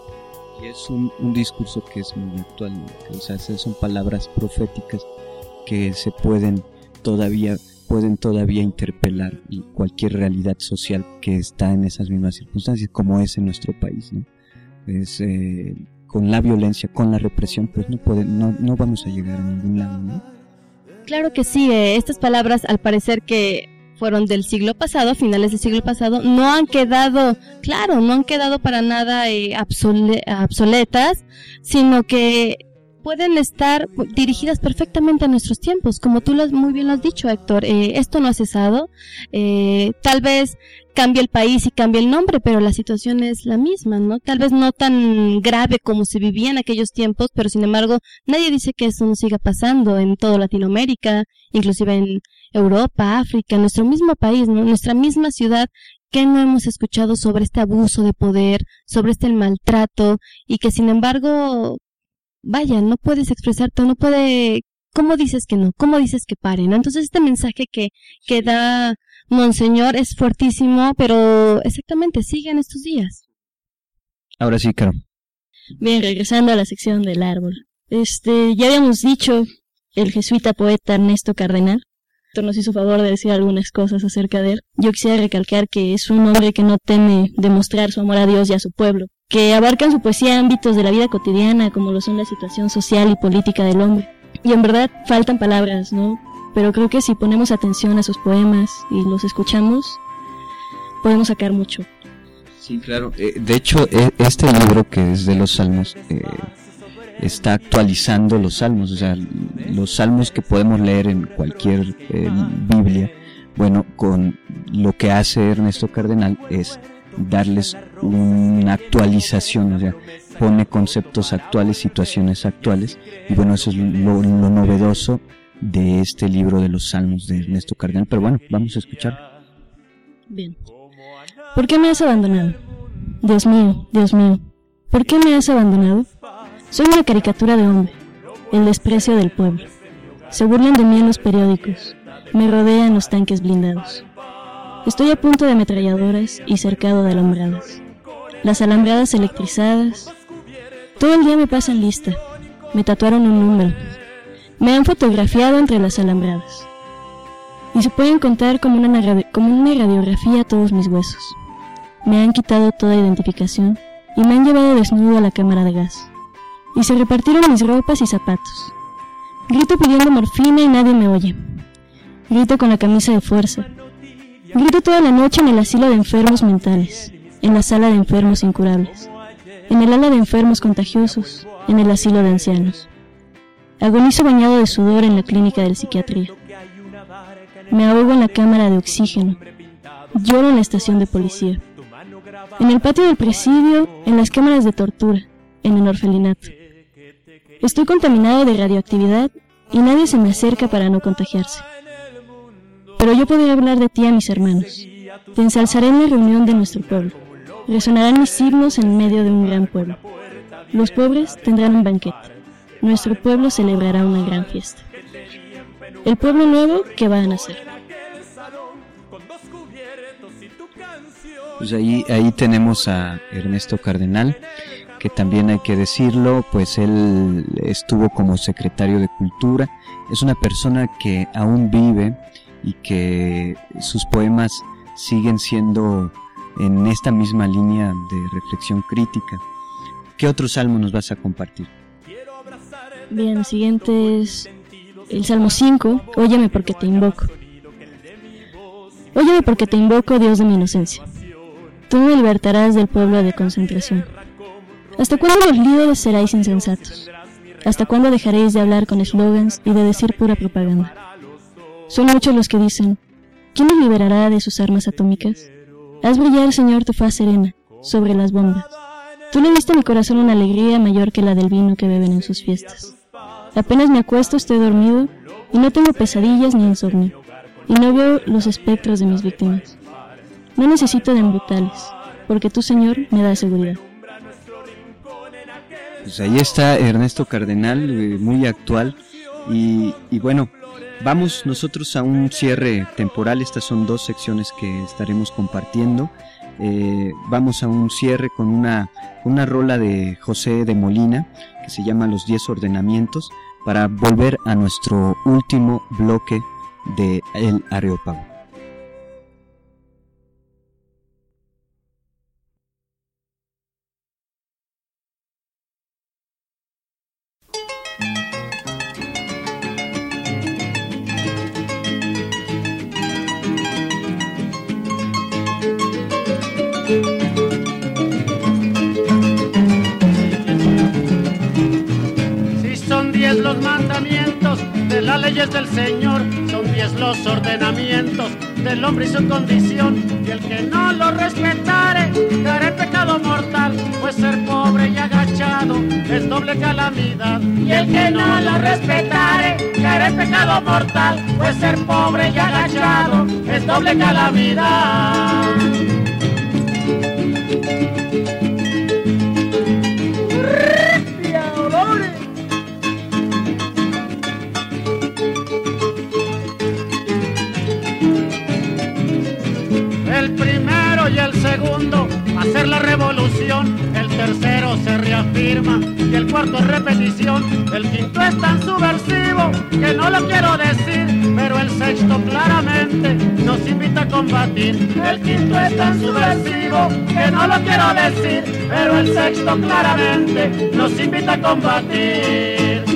Y es un, un discurso que es muy actual, ¿no? O sea, son palabras proféticas que se pueden todavía, pueden todavía interpelar cualquier realidad social que está en esas mismas circunstancias, como es en nuestro país, ¿no? Es, eh, con la violencia, con la represión, pues no puede, no, no vamos a llegar a ningún lado, ¿no? Claro que sí, eh, estas palabras al parecer que fueron del siglo pasado, finales del siglo pasado, no han quedado, claro, no han quedado para nada eh, obsole- obsoletas, sino que pueden estar dirigidas perfectamente a nuestros tiempos, como tú lo, muy bien lo has dicho, Héctor. Eh, esto no ha cesado, eh, tal vez cambie el país y cambie el nombre, pero la situación es la misma, ¿no? Tal vez no tan grave como se vivía en aquellos tiempos, pero sin embargo nadie dice que eso no siga pasando en toda Latinoamérica, inclusive en Europa, África, nuestro mismo país, ¿no? Nuestra misma ciudad. ¿Qué no hemos escuchado sobre este abuso de poder, sobre este maltrato, y que sin embargo, vaya, no puedes expresarte, no puede, ¿cómo dices que no? ¿Cómo dices que pare, no? Entonces este mensaje que, que da Monseñor es fuertísimo, pero exactamente sigue en estos días. Ahora sí, Caro. Bien, regresando a la sección del árbol. Este, ya habíamos dicho, el jesuita poeta Ernesto Cardenal nos hizo favor de decir algunas cosas acerca de él. Yo quisiera recalcar que es un hombre que no teme demostrar su amor a Dios y a su pueblo, que abarca en su poesía ámbitos de la vida cotidiana, como lo son la situación social y política del hombre. Y en verdad faltan palabras, ¿no? Pero creo que si ponemos atención a sus poemas y los escuchamos, podemos sacar mucho. Sí, claro. Eh, de hecho, eh, este libro que es de los Salmos eh, está actualizando los Salmos, o sea, los Salmos que podemos leer en cualquier eh, Biblia. Bueno, con lo que hace Ernesto Cardenal es darles una actualización, o sea, pone conceptos actuales, situaciones actuales, y bueno, eso es lo, lo novedoso de este libro de los Salmos de Ernesto Cardenal. Pero bueno, vamos a escuchar. Bien. ¿Por qué me has abandonado? Dios mío, Dios mío, ¿por qué me has abandonado? Soy una caricatura de hombre, el desprecio del pueblo. Se burlan de mí en los periódicos, me rodean los tanques blindados. Estoy a punto de ametralladoras y cercado de alambradas. Las alambradas electrizadas. Todo el día me pasan lista. Me tatuaron un número. Me han fotografiado entre las alambradas. Y se pueden contar como una, narra- como una radiografía todos mis huesos. Me han quitado toda identificación y me han llevado desnudo a la cámara de gas. Y se repartieron mis ropas y zapatos. Grito pidiendo morfina y nadie me oye. Grito con la camisa de fuerza. Grito toda la noche en el asilo de enfermos mentales, en la sala de enfermos incurables, en el ala de enfermos contagiosos, en el asilo de ancianos. Agonizo bañado de sudor en la clínica de psiquiatría. Me ahogo en la cámara de oxígeno. Lloro en la estación de policía. En el patio del presidio, en las cámaras de tortura, en el orfelinato. Estoy contaminado de radioactividad y nadie se me acerca para no contagiarse. Pero yo podré hablar de ti a mis hermanos. Te ensalzaré en la reunión de nuestro pueblo. Resonarán mis himnos en medio de un gran pueblo. Los pobres tendrán un banquete. Nuestro pueblo celebrará una gran fiesta. El pueblo nuevo que va a nacer. Pues ahí, ahí tenemos a Ernesto Cardenal, que también hay que decirlo, pues él estuvo como secretario de Cultura. Es una persona que aún vive y que sus poemas siguen siendo en esta misma línea de reflexión crítica. ¿Qué otro salmo nos vas a compartir? Bien, el siguiente es el Salmo cinco, Óyeme porque te invoco. Óyeme porque te invoco, Dios de mi inocencia. Tú me libertarás del pueblo de concentración. ¿Hasta cuándo los líderes seréis insensatos? ¿Hasta cuándo dejaréis de hablar con eslogans y de decir pura propaganda? Son muchos los que dicen, ¿quién nos liberará de sus armas atómicas? Haz brillar, Señor, tu faz serena sobre las bombas. Tú le diste a mi corazón una alegría mayor que la del vino que beben en sus fiestas. Apenas me acuesto, estoy dormido, y no tengo pesadillas ni insomnio, y no veo los espectros de mis víctimas. No necesito de embutales, porque tú, Señor, me das seguridad. Pues ahí está Ernesto Cardenal, eh, muy actual, y, y bueno, vamos nosotros a un cierre temporal. Estas son dos secciones que estaremos compartiendo. Eh, vamos a un cierre con una, una rola de José de Molina que se llama Los Diez Ordenamientos, para volver a nuestro último bloque de El Areópago. diez los mandamientos, de las leyes del Señor, son diez los ordenamientos del hombre y su condición, y el que no lo respetare, caerá en pecado mortal, pues ser pobre y agachado es doble calamidad. Y el que no lo respetare, caerá en pecado mortal, pues ser pobre y agachado es doble calamidad. El primero y el segundo hacer la revolución, el tercero se reafirma y el cuarto es repetición, el quinto es tan subversivo que no lo quiero decir, pero el sexto claramente nos invita a combatir. El quinto es tan subversivo que no lo quiero decir, pero el sexto claramente nos invita a combatir.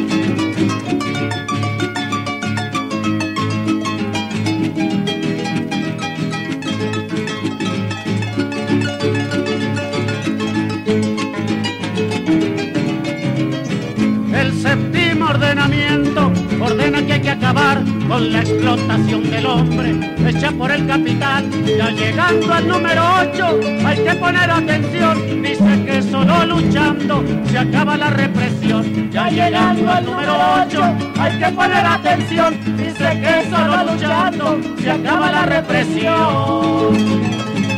Ordenamiento ordena que hay que acabar con la explotación del hombre hecha por el capital. Ya llegando al número ocho hay que poner atención, dice que solo luchando se acaba la represión. Ya llegando al número ocho hay que poner atención, dice que solo luchando se acaba la represión.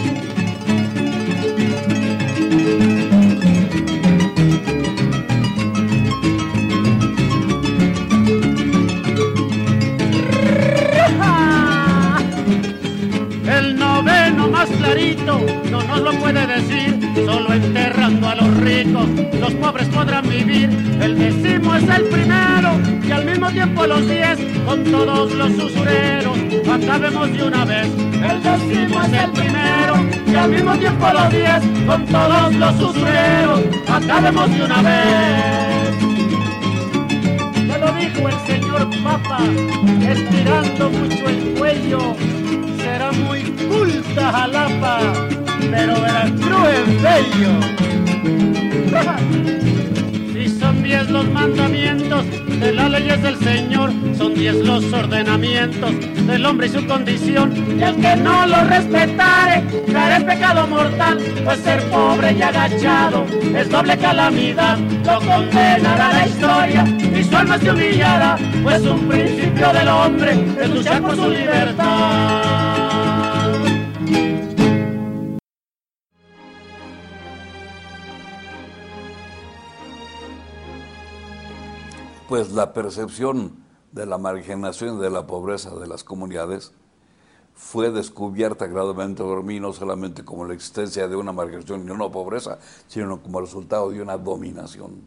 Más clarito no nos lo puede decir, solo enterrando a los ricos los pobres podrán vivir. El décimo es el primero y al mismo tiempo los diez con todos los usureros acabemos de una vez. El décimo es el primero y al mismo tiempo los diez con todos los usureros acabemos de una vez. Ya lo dijo el señor Papa, estirando mucho el cuello será muy culta Jalapa, pero Veracruz es bello. Si son diez los mandamientos de las leyes del Señor, son diez los ordenamientos del hombre y su condición, y el que no lo respetare, caerá en pecado mortal, pues ser pobre y agachado es doble calamidad. Lo condenará la historia y su alma se humillará, pues un principio del hombre es luchar por su libertad. Pues la percepción de la marginación y de la pobreza de las comunidades fue descubierta gradualmente por mí, no solamente como la existencia de una marginación y una pobreza, sino como resultado de una dominación.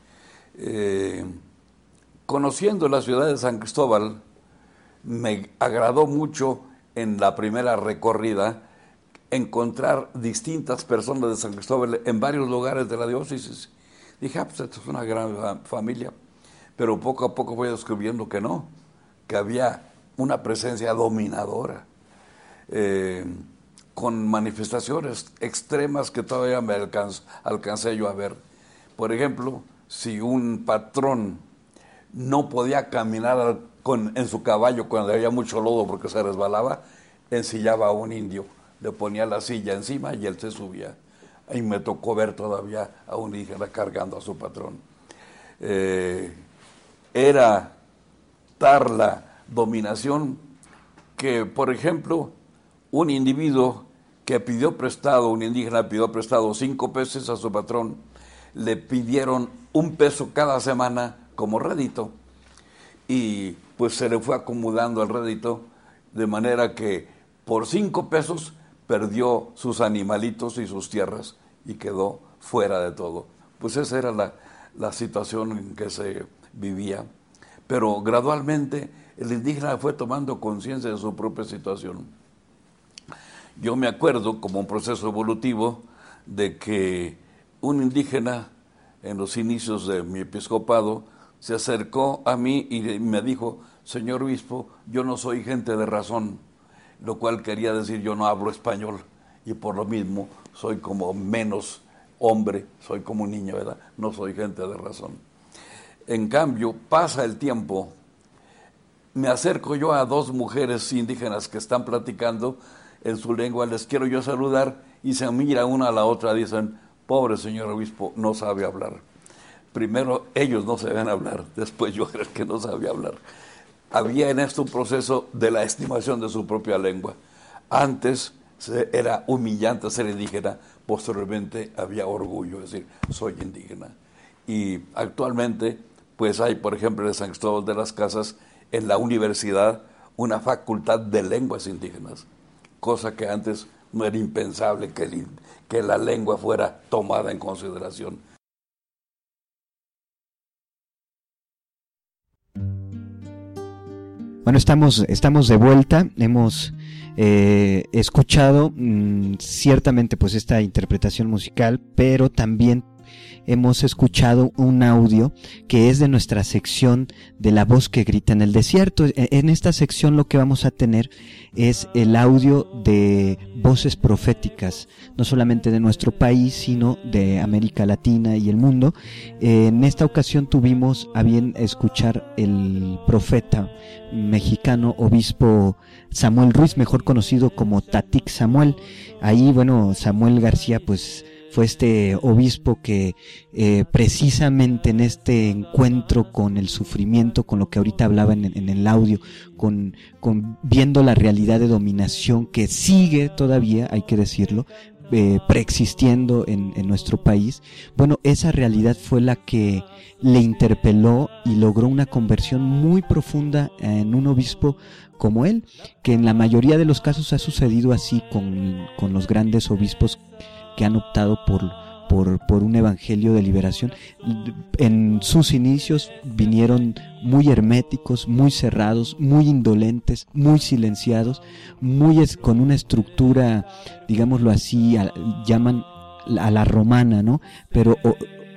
Eh, conociendo la ciudad de San Cristóbal, me agradó mucho en la primera recorrida encontrar distintas personas de San Cristóbal en varios lugares de la diócesis. Dije, ah, pues esto es una gran familia. Pero poco a poco voy descubriendo que no, que había una presencia dominadora, eh, con manifestaciones extremas que todavía me alcanz, alcancé yo a ver. Por ejemplo, si un patrón no podía caminar con, en su caballo cuando había mucho lodo porque se resbalaba, ensillaba a un indio, le ponía la silla encima y él se subía. Y me tocó ver todavía a un indígena cargando a su patrón. Eh, Era tal la dominación que, por ejemplo, un individuo que pidió prestado, un indígena pidió prestado cinco pesos a su patrón, le pidieron un peso cada semana como rédito y pues se le fue acumulando el rédito de manera que por cinco pesos perdió sus animalitos y sus tierras y quedó fuera de todo. Pues esa era la, la situación en que se vivía, pero gradualmente el indígena fue tomando conciencia de su propia situación. Yo me acuerdo, como un proceso evolutivo, de que un indígena en los inicios de mi episcopado se acercó a mí y me dijo, señor obispo, yo no soy gente de razón, lo cual quería decir yo no hablo español y por lo mismo soy como menos hombre, soy como un niño, ¿verdad? No soy gente de razón. En cambio, pasa el tiempo, me acerco yo a dos mujeres indígenas que están platicando en su lengua, les quiero yo saludar y se mira una a la otra, dicen, pobre señor obispo, no sabe hablar. Primero ellos no sabían hablar, después yo creo que no sabía hablar. Había en esto un proceso de la estimación de su propia lengua. Antes se, era humillante ser indígena, posteriormente había orgullo, es decir, soy indígena. Y actualmente, pues hay, por ejemplo, en San Cristóbal de las Casas, en la universidad, una facultad de lenguas indígenas, cosa que antes no era impensable que, el, que la lengua fuera tomada en consideración. Bueno, estamos, estamos de vuelta, hemos eh, escuchado mmm, ciertamente pues esta interpretación musical, pero también hemos escuchado un audio que es de nuestra sección de La Voz que Grita en el Desierto. En esta sección lo que vamos a tener es el audio de voces proféticas, no solamente de nuestro país, sino de América Latina y el mundo. En esta ocasión tuvimos a bien escuchar el profeta mexicano obispo Samuel Ruiz, mejor conocido como Tatic Samuel. Ahí, bueno, Samuel García pues fue este obispo que eh, precisamente en este encuentro con el sufrimiento, con lo que ahorita hablaba en, en el audio, con, con viendo la realidad de dominación que sigue todavía, hay que decirlo, eh, preexistiendo en, en nuestro país, bueno, esa realidad fue la que le interpeló y logró una conversión muy profunda en un obispo como él, que en la mayoría de los casos ha sucedido así con, con los grandes obispos que han optado por, por, por un evangelio de liberación. En sus inicios vinieron muy herméticos, muy cerrados, muy indolentes, muy silenciados, muy es, con una estructura, digámoslo así, a, llaman a la romana, ¿no? Pero o,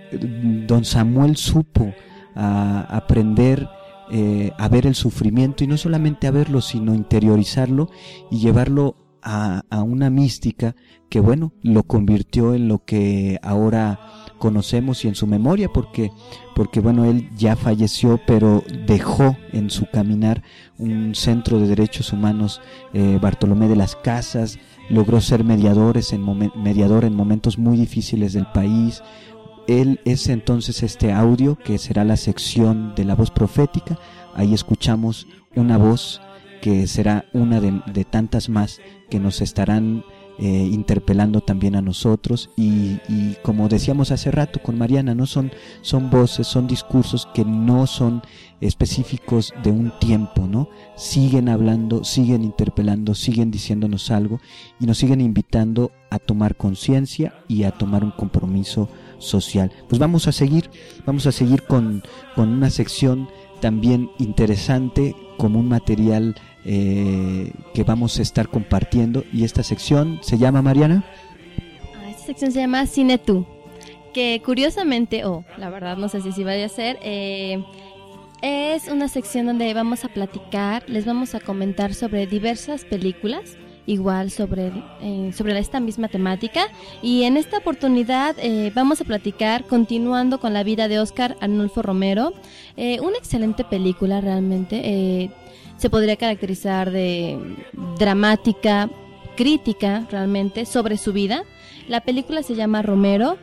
don Samuel supo a, aprender eh, a ver el sufrimiento, y no solamente a verlo, sino interiorizarlo y llevarlo A, a una mística que, bueno, lo convirtió en lo que ahora conocemos y en su memoria, porque, porque bueno, él ya falleció, pero dejó en su caminar un centro de derechos humanos, eh, Bartolomé de las Casas, logró ser mediadores en momen, mediador en momentos muy difíciles del país. Él es entonces este audio que será la sección de la voz profética. Ahí escuchamos una voz que será una de, de tantas más que nos estarán eh, interpelando también a nosotros, y, y como decíamos hace rato con Mariana, no son, son voces, son discursos que no son específicos de un tiempo, ¿no? Siguen hablando, siguen interpelando, siguen diciéndonos algo y nos siguen invitando a tomar conciencia y a tomar un compromiso social. Pues vamos a seguir, vamos a seguir con, con una sección también interesante, como un material eh, que vamos a estar compartiendo, y esta sección se llama, Mariana. Esta sección se llama Cine Tú, que curiosamente, o oh, la verdad no sé si sí vaya a ser, eh, es una sección donde vamos a platicar, les vamos a comentar sobre diversas películas, igual sobre, eh, sobre esta misma temática, y en esta oportunidad eh, vamos a platicar continuando con la vida de Óscar Arnulfo Romero, eh, una excelente película realmente, eh, se podría caracterizar de dramática, crítica realmente sobre su vida. La película se llama Romero,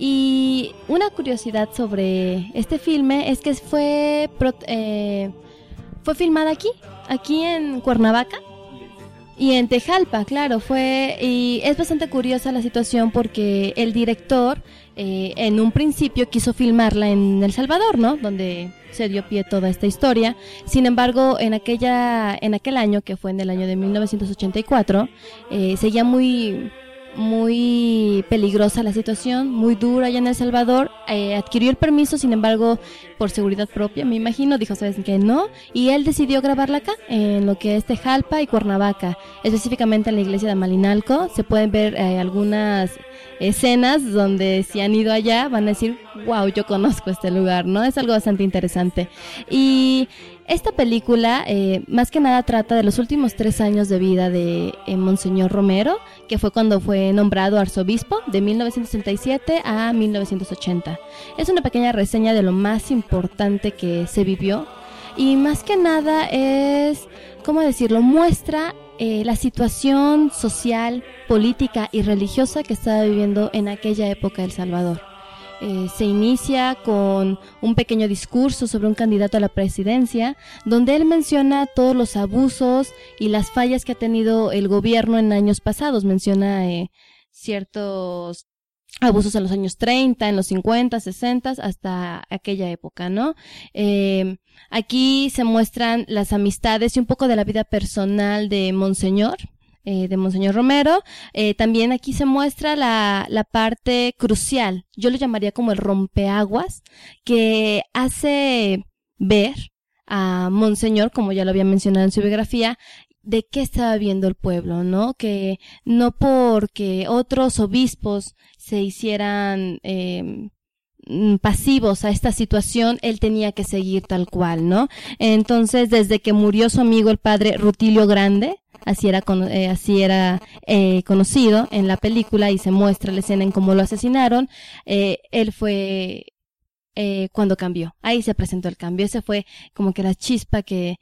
y una curiosidad sobre este filme es que fue, eh, fue filmada aquí, aquí en Cuernavaca. Y en Tejalpa, claro, fue, y es bastante curiosa la situación porque el director eh, en un principio quiso filmarla en El Salvador, ¿no? Donde se dio pie toda esta historia. Sin embargo, en aquella, en aquel año, que fue en el año de mil novecientos ochenta y cuatro, eh, seguía muy, muy peligrosa la situación, muy dura allá en El Salvador. Eh, adquirió el permiso, sin embargo, por seguridad propia, me imagino, dijo, ¿sabes qué? No, y él decidió grabarla acá, en lo que es Tejalpa y Cuernavaca, específicamente en la iglesia de Amalinalco. Se pueden ver eh, algunas escenas donde si han ido allá van a decir, wow, yo conozco este lugar, ¿no? Es algo bastante interesante. Y esta película, eh, más que nada trata de los últimos tres años de vida de eh, Monseñor Romero, que fue cuando fue nombrado arzobispo, de mil novecientos sesenta y siete a mil novecientos ochenta. Es una pequeña reseña de lo más importante que se vivió, y más que nada es, ¿cómo decirlo?, muestra eh, la situación social, política y religiosa que estaba viviendo en aquella época El Salvador. Eh, se inicia con un pequeño discurso sobre un candidato a la presidencia, donde él menciona todos los abusos y las fallas que ha tenido el gobierno en años pasados. Menciona eh, ciertos abusos en los años treinta, en los cincuenta, sesenta, hasta aquella época, ¿no? Eh, aquí se muestran las amistades y un poco de la vida personal de Monseñor, eh, de Monseñor Romero. Eh, también aquí se muestra la, la parte crucial, yo lo llamaría como el rompeaguas, que hace ver a Monseñor, como ya lo había mencionado en su biografía, de qué estaba viendo el pueblo, ¿no? Que no porque otros obispos se hicieran eh, pasivos a esta situación, él tenía que seguir tal cual, ¿no? Entonces, desde que murió su amigo el padre Rutilio Grande, así era, eh, así era eh, conocido en la película, y se muestra la escena en cómo lo asesinaron, eh, él fue eh, cuando cambió, ahí se presentó el cambio, ese fue como que la chispa que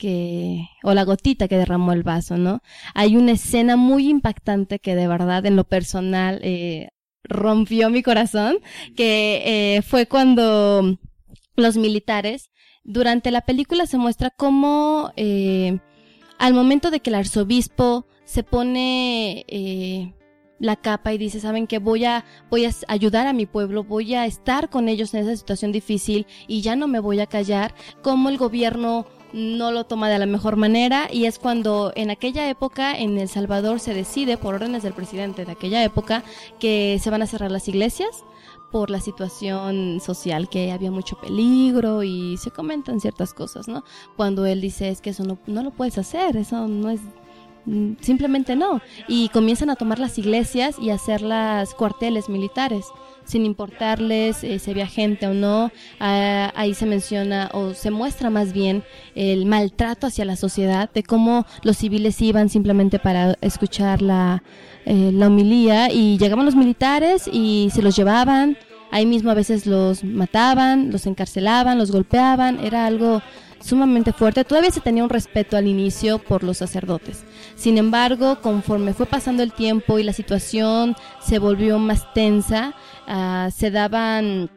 que o la gotita que derramó el vaso, ¿no? Hay una escena muy impactante que de verdad en lo personal eh, rompió mi corazón, que eh, fue cuando los militares, durante la película se muestra cómo eh, al momento de que el arzobispo se pone eh, la capa y dice, ¿saben qué? Voy a, voy a ayudar a mi pueblo, voy a estar con ellos en esa situación difícil y ya no me voy a callar, como el gobierno no lo toma de la mejor manera, y es cuando en aquella época en El Salvador se decide, por órdenes del presidente de aquella época, que se van a cerrar las iglesias por la situación social, que había mucho peligro y se comentan ciertas cosas, ¿no? Cuando él dice, es que eso no, no lo puedes hacer, eso no es, simplemente no, y comienzan a tomar las iglesias y a hacerlas cuarteles militares, sin importarles eh, si había gente o no. Ah, ahí se menciona o se muestra más bien el maltrato hacia la sociedad, de cómo los civiles iban simplemente para escuchar la, eh, la homilía, y llegaban los militares y se los llevaban, ahí mismo a veces los mataban, los encarcelaban, los golpeaban, era algo sumamente fuerte. Todavía se tenía un respeto al inicio por los sacerdotes. Sin embargo, conforme fue pasando el tiempo y la situación se volvió más tensa, uh, se daban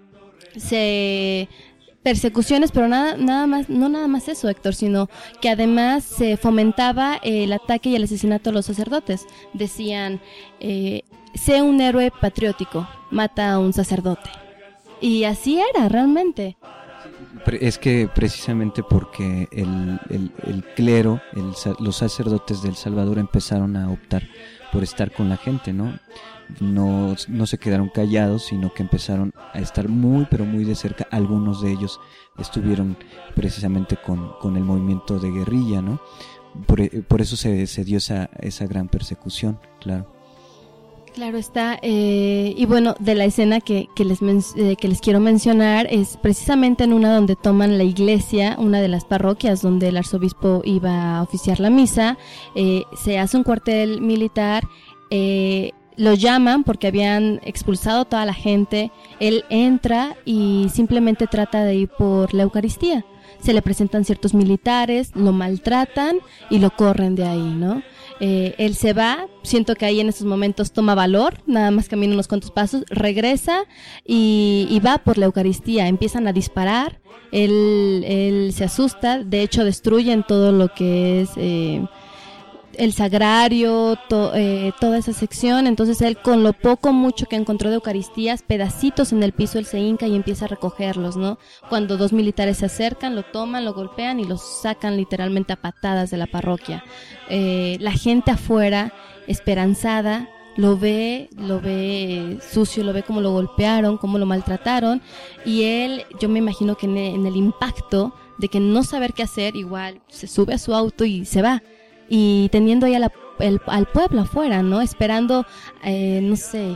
se persecuciones, pero nada, nada más, no nada más eso, Héctor, sino que además se fomentaba el ataque y el asesinato a los sacerdotes. Decían, eh, sé un héroe patriótico, mata a un sacerdote. Y así era realmente. Es que precisamente porque el, el, el clero, el, los sacerdotes de El Salvador empezaron a optar por estar con la gente, ¿no? No, no se quedaron callados, sino que empezaron a estar muy, pero muy de cerca. Algunos de ellos estuvieron precisamente con, con el movimiento de guerrilla, ¿no? Por, por eso se, se dio esa, esa gran persecución, claro. Claro está, eh, y bueno, de la escena que, que, les men- eh, que les quiero mencionar es precisamente en una donde toman la iglesia, una de las parroquias donde el arzobispo iba a oficiar la misa. Eh, se hace un cuartel militar, eh, lo llaman porque habían expulsado a toda la gente, él entra y simplemente trata de ir por la Eucaristía. Se le presentan ciertos militares, lo maltratan y lo corren de ahí, ¿no? Eh, él se va, siento que ahí en esos momentos toma valor, nada más camina unos cuantos pasos, regresa y, y va por la Eucaristía. Empiezan a disparar, él, él se asusta, de hecho destruyen todo lo que es eh, el sagrario, to, eh, toda esa sección. Entonces él, con lo poco mucho que encontró de Eucaristías, pedacitos en el piso, él se hinca y empieza a recogerlos, ¿no? Cuando dos militares se acercan, lo toman, lo golpean y los sacan literalmente a patadas de la parroquia. Eh, la gente afuera, esperanzada, lo ve, lo ve sucio, lo ve cómo lo golpearon, cómo lo maltrataron, y él, yo me imagino que en el, en el impacto de que no saber qué hacer, igual se sube a su auto y se va. Y teniendo ahí a la, el, al pueblo afuera, ¿no? Esperando, eh, no sé,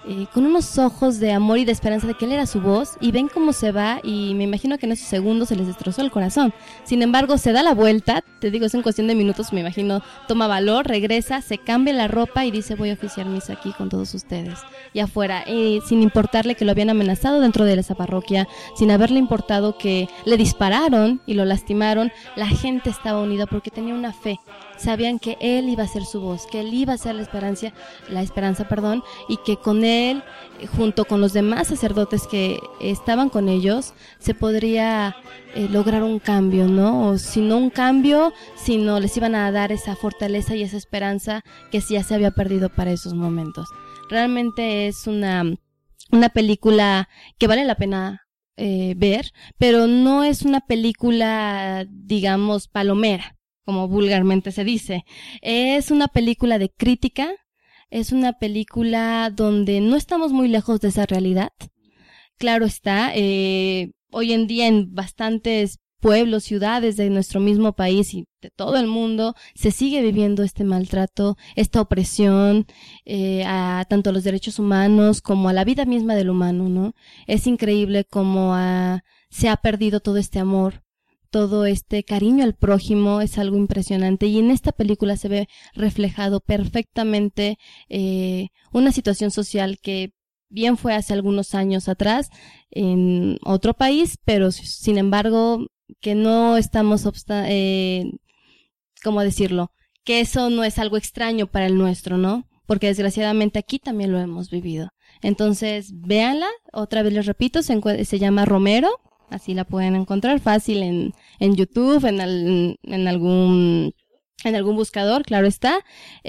eh, con unos ojos de amor y de esperanza de que él era su voz, y ven cómo se va, y me imagino que en esos segundos se les destrozó el corazón. Sin embargo, se da la vuelta, te digo, es en cuestión de minutos, me imagino, toma valor, regresa, se cambia la ropa y dice: voy a oficiar misa aquí con todos ustedes, y afuera, eh, sin importarle que lo habían amenazado dentro de esa parroquia, sin haberle importado que le dispararon y lo lastimaron, la gente estaba unida porque tenía una fe. Sabían que él iba a ser su voz, que él iba a ser la esperanza, la esperanza, perdón, y que con él, junto con los demás sacerdotes que estaban con ellos, se podría eh, lograr un cambio, ¿no? O si no un cambio, sino les iban a dar esa fortaleza y esa esperanza que ya se había perdido para esos momentos. Realmente es una, una película que vale la pena eh, ver, pero no es una película, digamos, palomera, como vulgarmente se dice. Es una película de crítica, es una película donde no estamos muy lejos de esa realidad. Claro está, eh, hoy en día en bastantes pueblos, ciudades de nuestro mismo país y de todo el mundo se sigue viviendo este maltrato, esta opresión eh, a tanto a los derechos humanos como a la vida misma del humano, ¿no? Es increíble cómo a, se ha perdido todo este amor, todo este cariño al prójimo, es algo impresionante, y en esta película se ve reflejado perfectamente eh, una situación social que bien fue hace algunos años atrás en otro país, pero sin embargo que no estamos, obsta- eh, ¿cómo decirlo? Que eso no es algo extraño para el nuestro, ¿no? Porque desgraciadamente aquí también lo hemos vivido. Entonces, véanla, otra vez les repito, se, encu- se llama Romero. Así la pueden encontrar fácil en, en YouTube, en, al, en algún en algún buscador, claro está,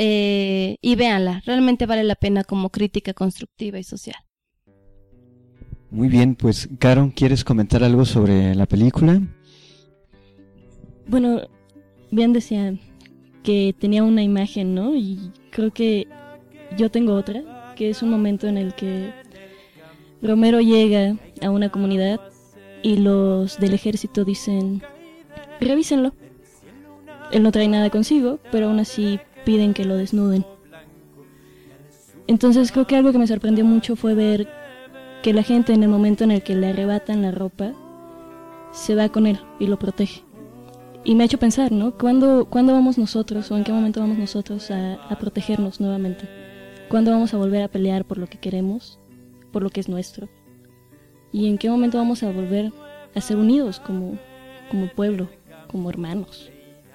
eh, y véanla, realmente vale la pena como crítica constructiva y social. Muy bien, pues Caro, ¿quieres comentar algo sobre la película? Bueno, bien decía que tenía una imagen, ¿no? Y creo que yo tengo otra, que es un momento en el que Romero llega a una comunidad y los del ejército dicen: revísenlo. Él no trae nada consigo, pero aún así piden que lo desnuden. Entonces creo que algo que me sorprendió mucho fue ver que la gente, en el momento en el que le arrebatan la ropa, se va con él y lo protege. Y me ha hecho pensar, ¿no? ¿Cuándo, ¿cuándo vamos nosotros, o en qué momento vamos nosotros a, a protegernos nuevamente? ¿Cuándo vamos a volver a pelear por lo que queremos, por lo que es nuestro? ¿Y en qué momento vamos a volver a ser unidos como, como pueblo, como hermanos?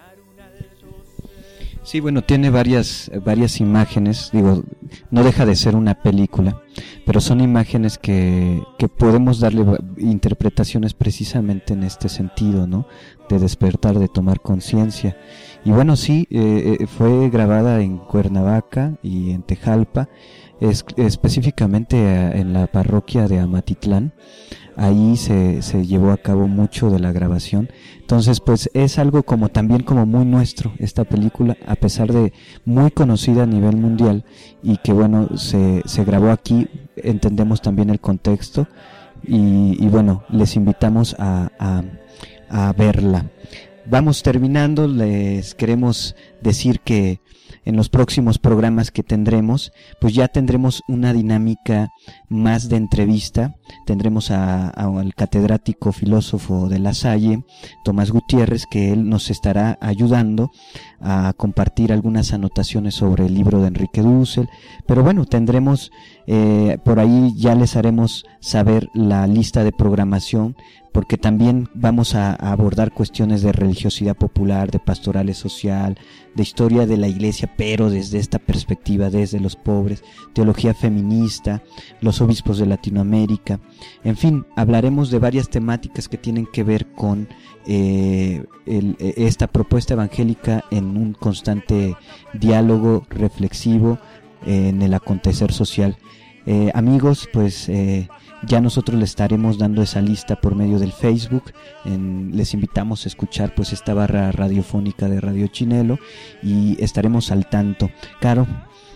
Sí, bueno, tiene varias varias imágenes, digo, no deja de ser una película, pero son imágenes que, que podemos darle interpretaciones precisamente en este sentido, ¿no? De despertar, de tomar conciencia. Y bueno, sí, eh, fue grabada en Cuernavaca y en Tejalpa, es, específicamente en la parroquia de Amatitlán. Ahí se, se llevó a cabo mucho de la grabación. Entonces, pues es algo como también como muy nuestro esta película, a pesar de muy conocida a nivel mundial y que bueno, se, se grabó aquí, entendemos también el contexto y, y bueno, les invitamos a, a, a verla. Vamos terminando, les queremos decir que en los próximos programas que tendremos, pues ya tendremos una dinámica más de entrevista. Tendremos a, a, al catedrático filósofo de La Salle, Tomás Gutiérrez, que él nos estará ayudando a compartir algunas anotaciones sobre el libro de Enrique Dussel. Pero bueno, tendremos, eh, por ahí ya les haremos saber la lista de programación, porque también vamos a, a abordar cuestiones de religiosidad popular, de pastorales social, de historia de la iglesia, pero desde esta perspectiva, desde los pobres, teología feminista, los obispos de Latinoamérica, en fin, hablaremos de varias temáticas que tienen que ver con eh, el, esta propuesta evangélica en un constante diálogo reflexivo eh, en el acontecer social. Eh, amigos, pues eh, ya nosotros les estaremos dando esa lista por medio del Facebook. En, les invitamos a escuchar pues esta barra radiofónica de Radio Chinelo y estaremos al tanto. Caro.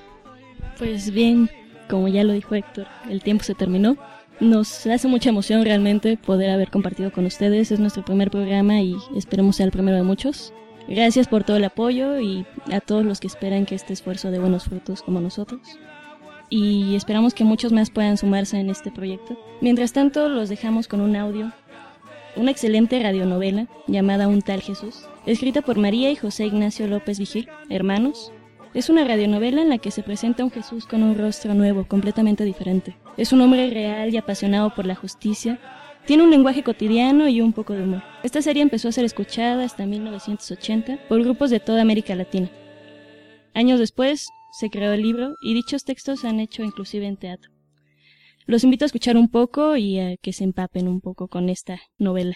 Pues bien, como ya lo dijo Héctor, el tiempo se terminó. Nos hace mucha emoción realmente poder haber compartido con ustedes. Es nuestro primer programa y esperemos sea el primero de muchos. Gracias por todo el apoyo y a todos los que esperan que este esfuerzo dé buenos frutos como nosotros. y esperamos que muchos más puedan sumarse en este proyecto. Mientras tanto, los dejamos con un audio, una excelente radionovela llamada Un tal Jesús, escrita por María y José Ignacio López Vigil, hermanos. Es una radionovela en la que se presenta un Jesús con un rostro nuevo, completamente diferente. Es un hombre real y apasionado por la justicia. Tiene un lenguaje cotidiano y un poco de humor. Esta serie empezó a ser escuchada hasta mil novecientos ochenta por grupos de toda América Latina. Años después se creó el libro y dichos textos se han hecho inclusive en teatro. Los invito a escuchar un poco y a que se empapen un poco con esta novela.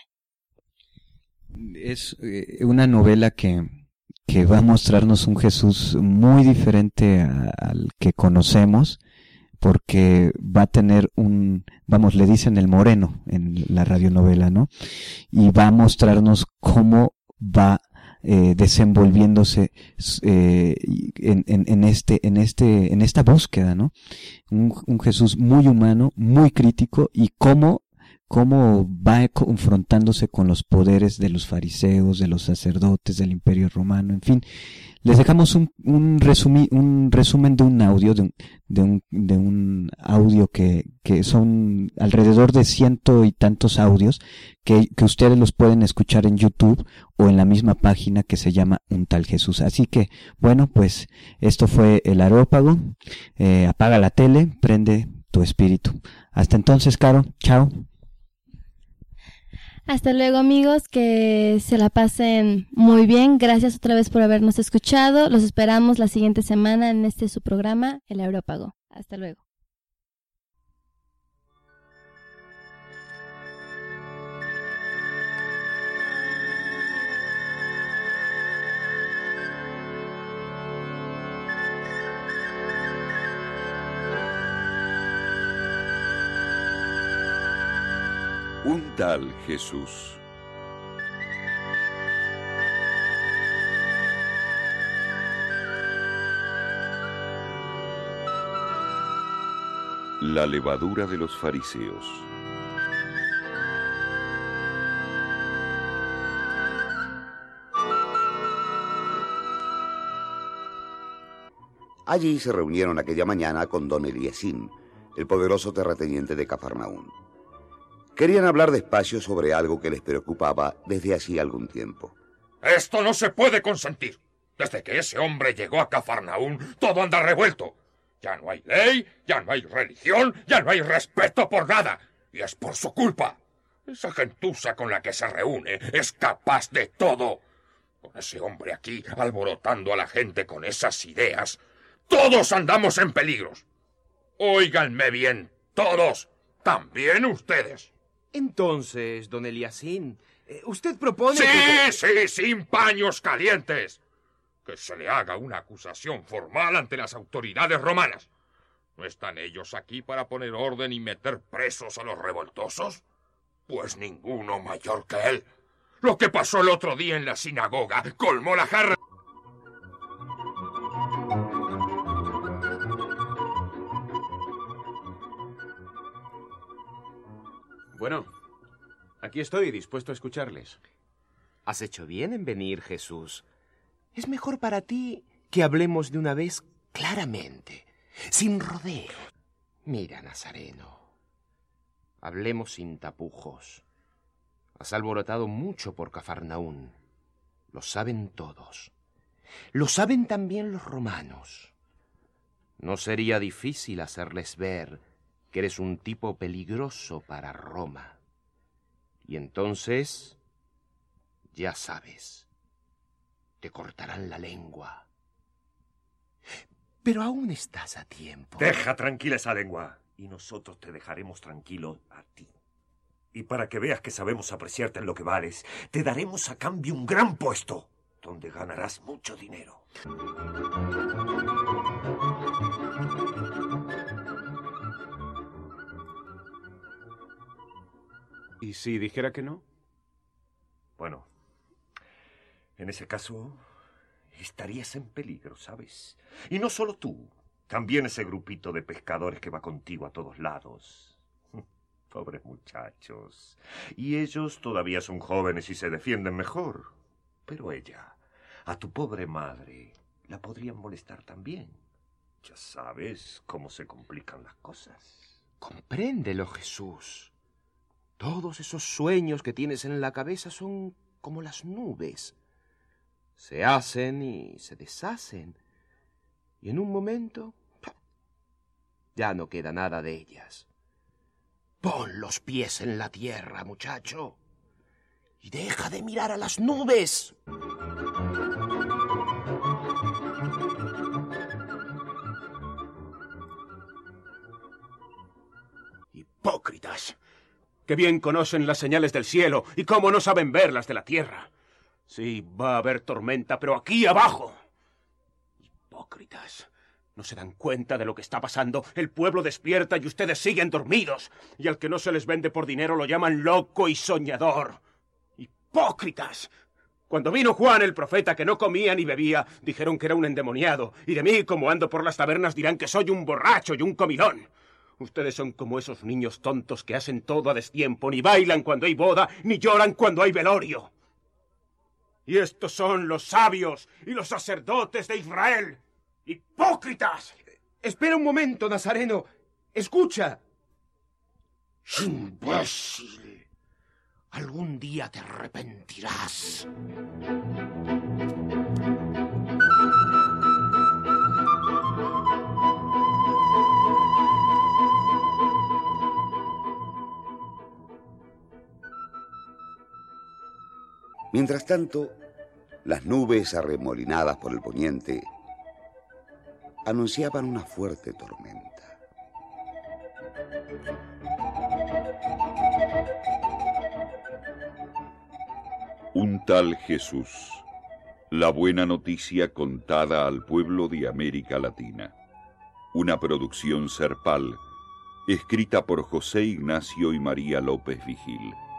Es eh, una novela que, que va a mostrarnos un Jesús muy diferente a, al que conocemos, porque va a tener un, vamos, le dicen el moreno en la radionovela, ¿no? Y va a mostrarnos cómo va eh, desenvolviéndose eh, en, en, en este, en este, en esta búsqueda, ¿no? Un, un Jesús muy humano, muy crítico, y cómo cómo va confrontándose con los poderes de los fariseos, de los sacerdotes, del Imperio Romano, en fin. Les dejamos un, un, resumi, un resumen de un audio, de un, de un, de un audio que, que son alrededor de ciento y tantos audios que, que ustedes los pueden escuchar en YouTube o en la misma página que se llama Un tal Jesús. Así que, bueno, pues esto fue El Areópago. Eh, apaga la tele, prende tu espíritu. Hasta entonces, Caro, chao. Hasta luego, amigos, que se la pasen muy bien. Gracias otra vez por habernos escuchado. Los esperamos la siguiente semana en este su programa, El Areópago. Hasta luego. Un tal Jesús. La levadura de los fariseos. Allí se reunieron aquella mañana con don Eliasín, el poderoso terrateniente de Cafarnaún. Querían hablar despacio sobre algo que les preocupaba desde hacía algún tiempo. Esto no se puede consentir. Desde que ese hombre llegó a Cafarnaún, todo anda revuelto. Ya no hay ley, ya no hay religión, ya no hay respeto por nada. Y es por su culpa. Esa gentuza con la que se reúne es capaz de todo. Con ese hombre aquí alborotando a la gente con esas ideas, todos andamos en peligros. Óiganme bien, todos, también ustedes. Entonces, don Eliasín, usted propone... Sí, que... sí, sin paños calientes. Que se le haga una acusación formal ante las autoridades romanas. ¿No están ellos aquí para poner orden y meter presos a los revoltosos? Pues ninguno mayor que él. Lo que pasó el otro día en la sinagoga colmó la jarra. Bueno, aquí estoy, dispuesto a escucharles. Has hecho bien en venir, Jesús. Es mejor para ti que hablemos de una vez claramente, sin rodeos. Mira, Nazareno, hablemos sin tapujos. Has alborotado mucho por Cafarnaún. Lo saben todos. Lo saben también los romanos. No sería difícil hacerles ver que eres un tipo peligroso para Roma. Y entonces, ya sabes, te cortarán la lengua. Pero aún estás a tiempo. Deja tranquila esa lengua, y nosotros te dejaremos tranquilo a ti. Y para que veas que sabemos apreciarte en lo que vales, te daremos a cambio un gran puesto, donde ganarás mucho dinero. ¿Y si dijera que no? Bueno, en ese caso estarías en peligro, ¿sabes? Y no solo tú, también ese grupito de pescadores que va contigo a todos lados. Pobres muchachos. Y ellos todavía son jóvenes y se defienden mejor. Pero ella, a tu pobre madre, la podrían molestar también. Ya sabes cómo se complican las cosas. Compréndelo, Jesús. Todos esos sueños que tienes en la cabeza son como las nubes. Se hacen y se deshacen. Y en un momento ya no queda nada de ellas. Pon los pies en la tierra, muchacho. Y deja de mirar a las nubes. Hipócritas. Que bien conocen las señales del cielo y cómo no saben ver las de la tierra. Sí, va a haber tormenta, pero aquí abajo. Hipócritas. No se dan cuenta de lo que está pasando. El pueblo despierta y ustedes siguen dormidos. Y al que no se les vende por dinero lo llaman loco y soñador. ¡Hipócritas! Cuando vino Juan el profeta, que no comía ni bebía, dijeron que era un endemoniado. Y de mí, como ando por las tabernas, dirán que soy un borracho y un comilón. Ustedes son como esos niños tontos que hacen todo a destiempo, ni bailan cuando hay boda, ni lloran cuando hay velorio. Y estos son los sabios y los sacerdotes de Israel. ¡Hipócritas! Espera un momento, Nazareno. Escucha. ¡Imbécil! Algún día te arrepentirás. Mientras tanto, las nubes arremolinadas por el poniente anunciaban una fuerte tormenta. Un tal Jesús. La buena noticia contada al pueblo de América Latina. Una producción Serpal, escrita por José Ignacio y María López Vigil.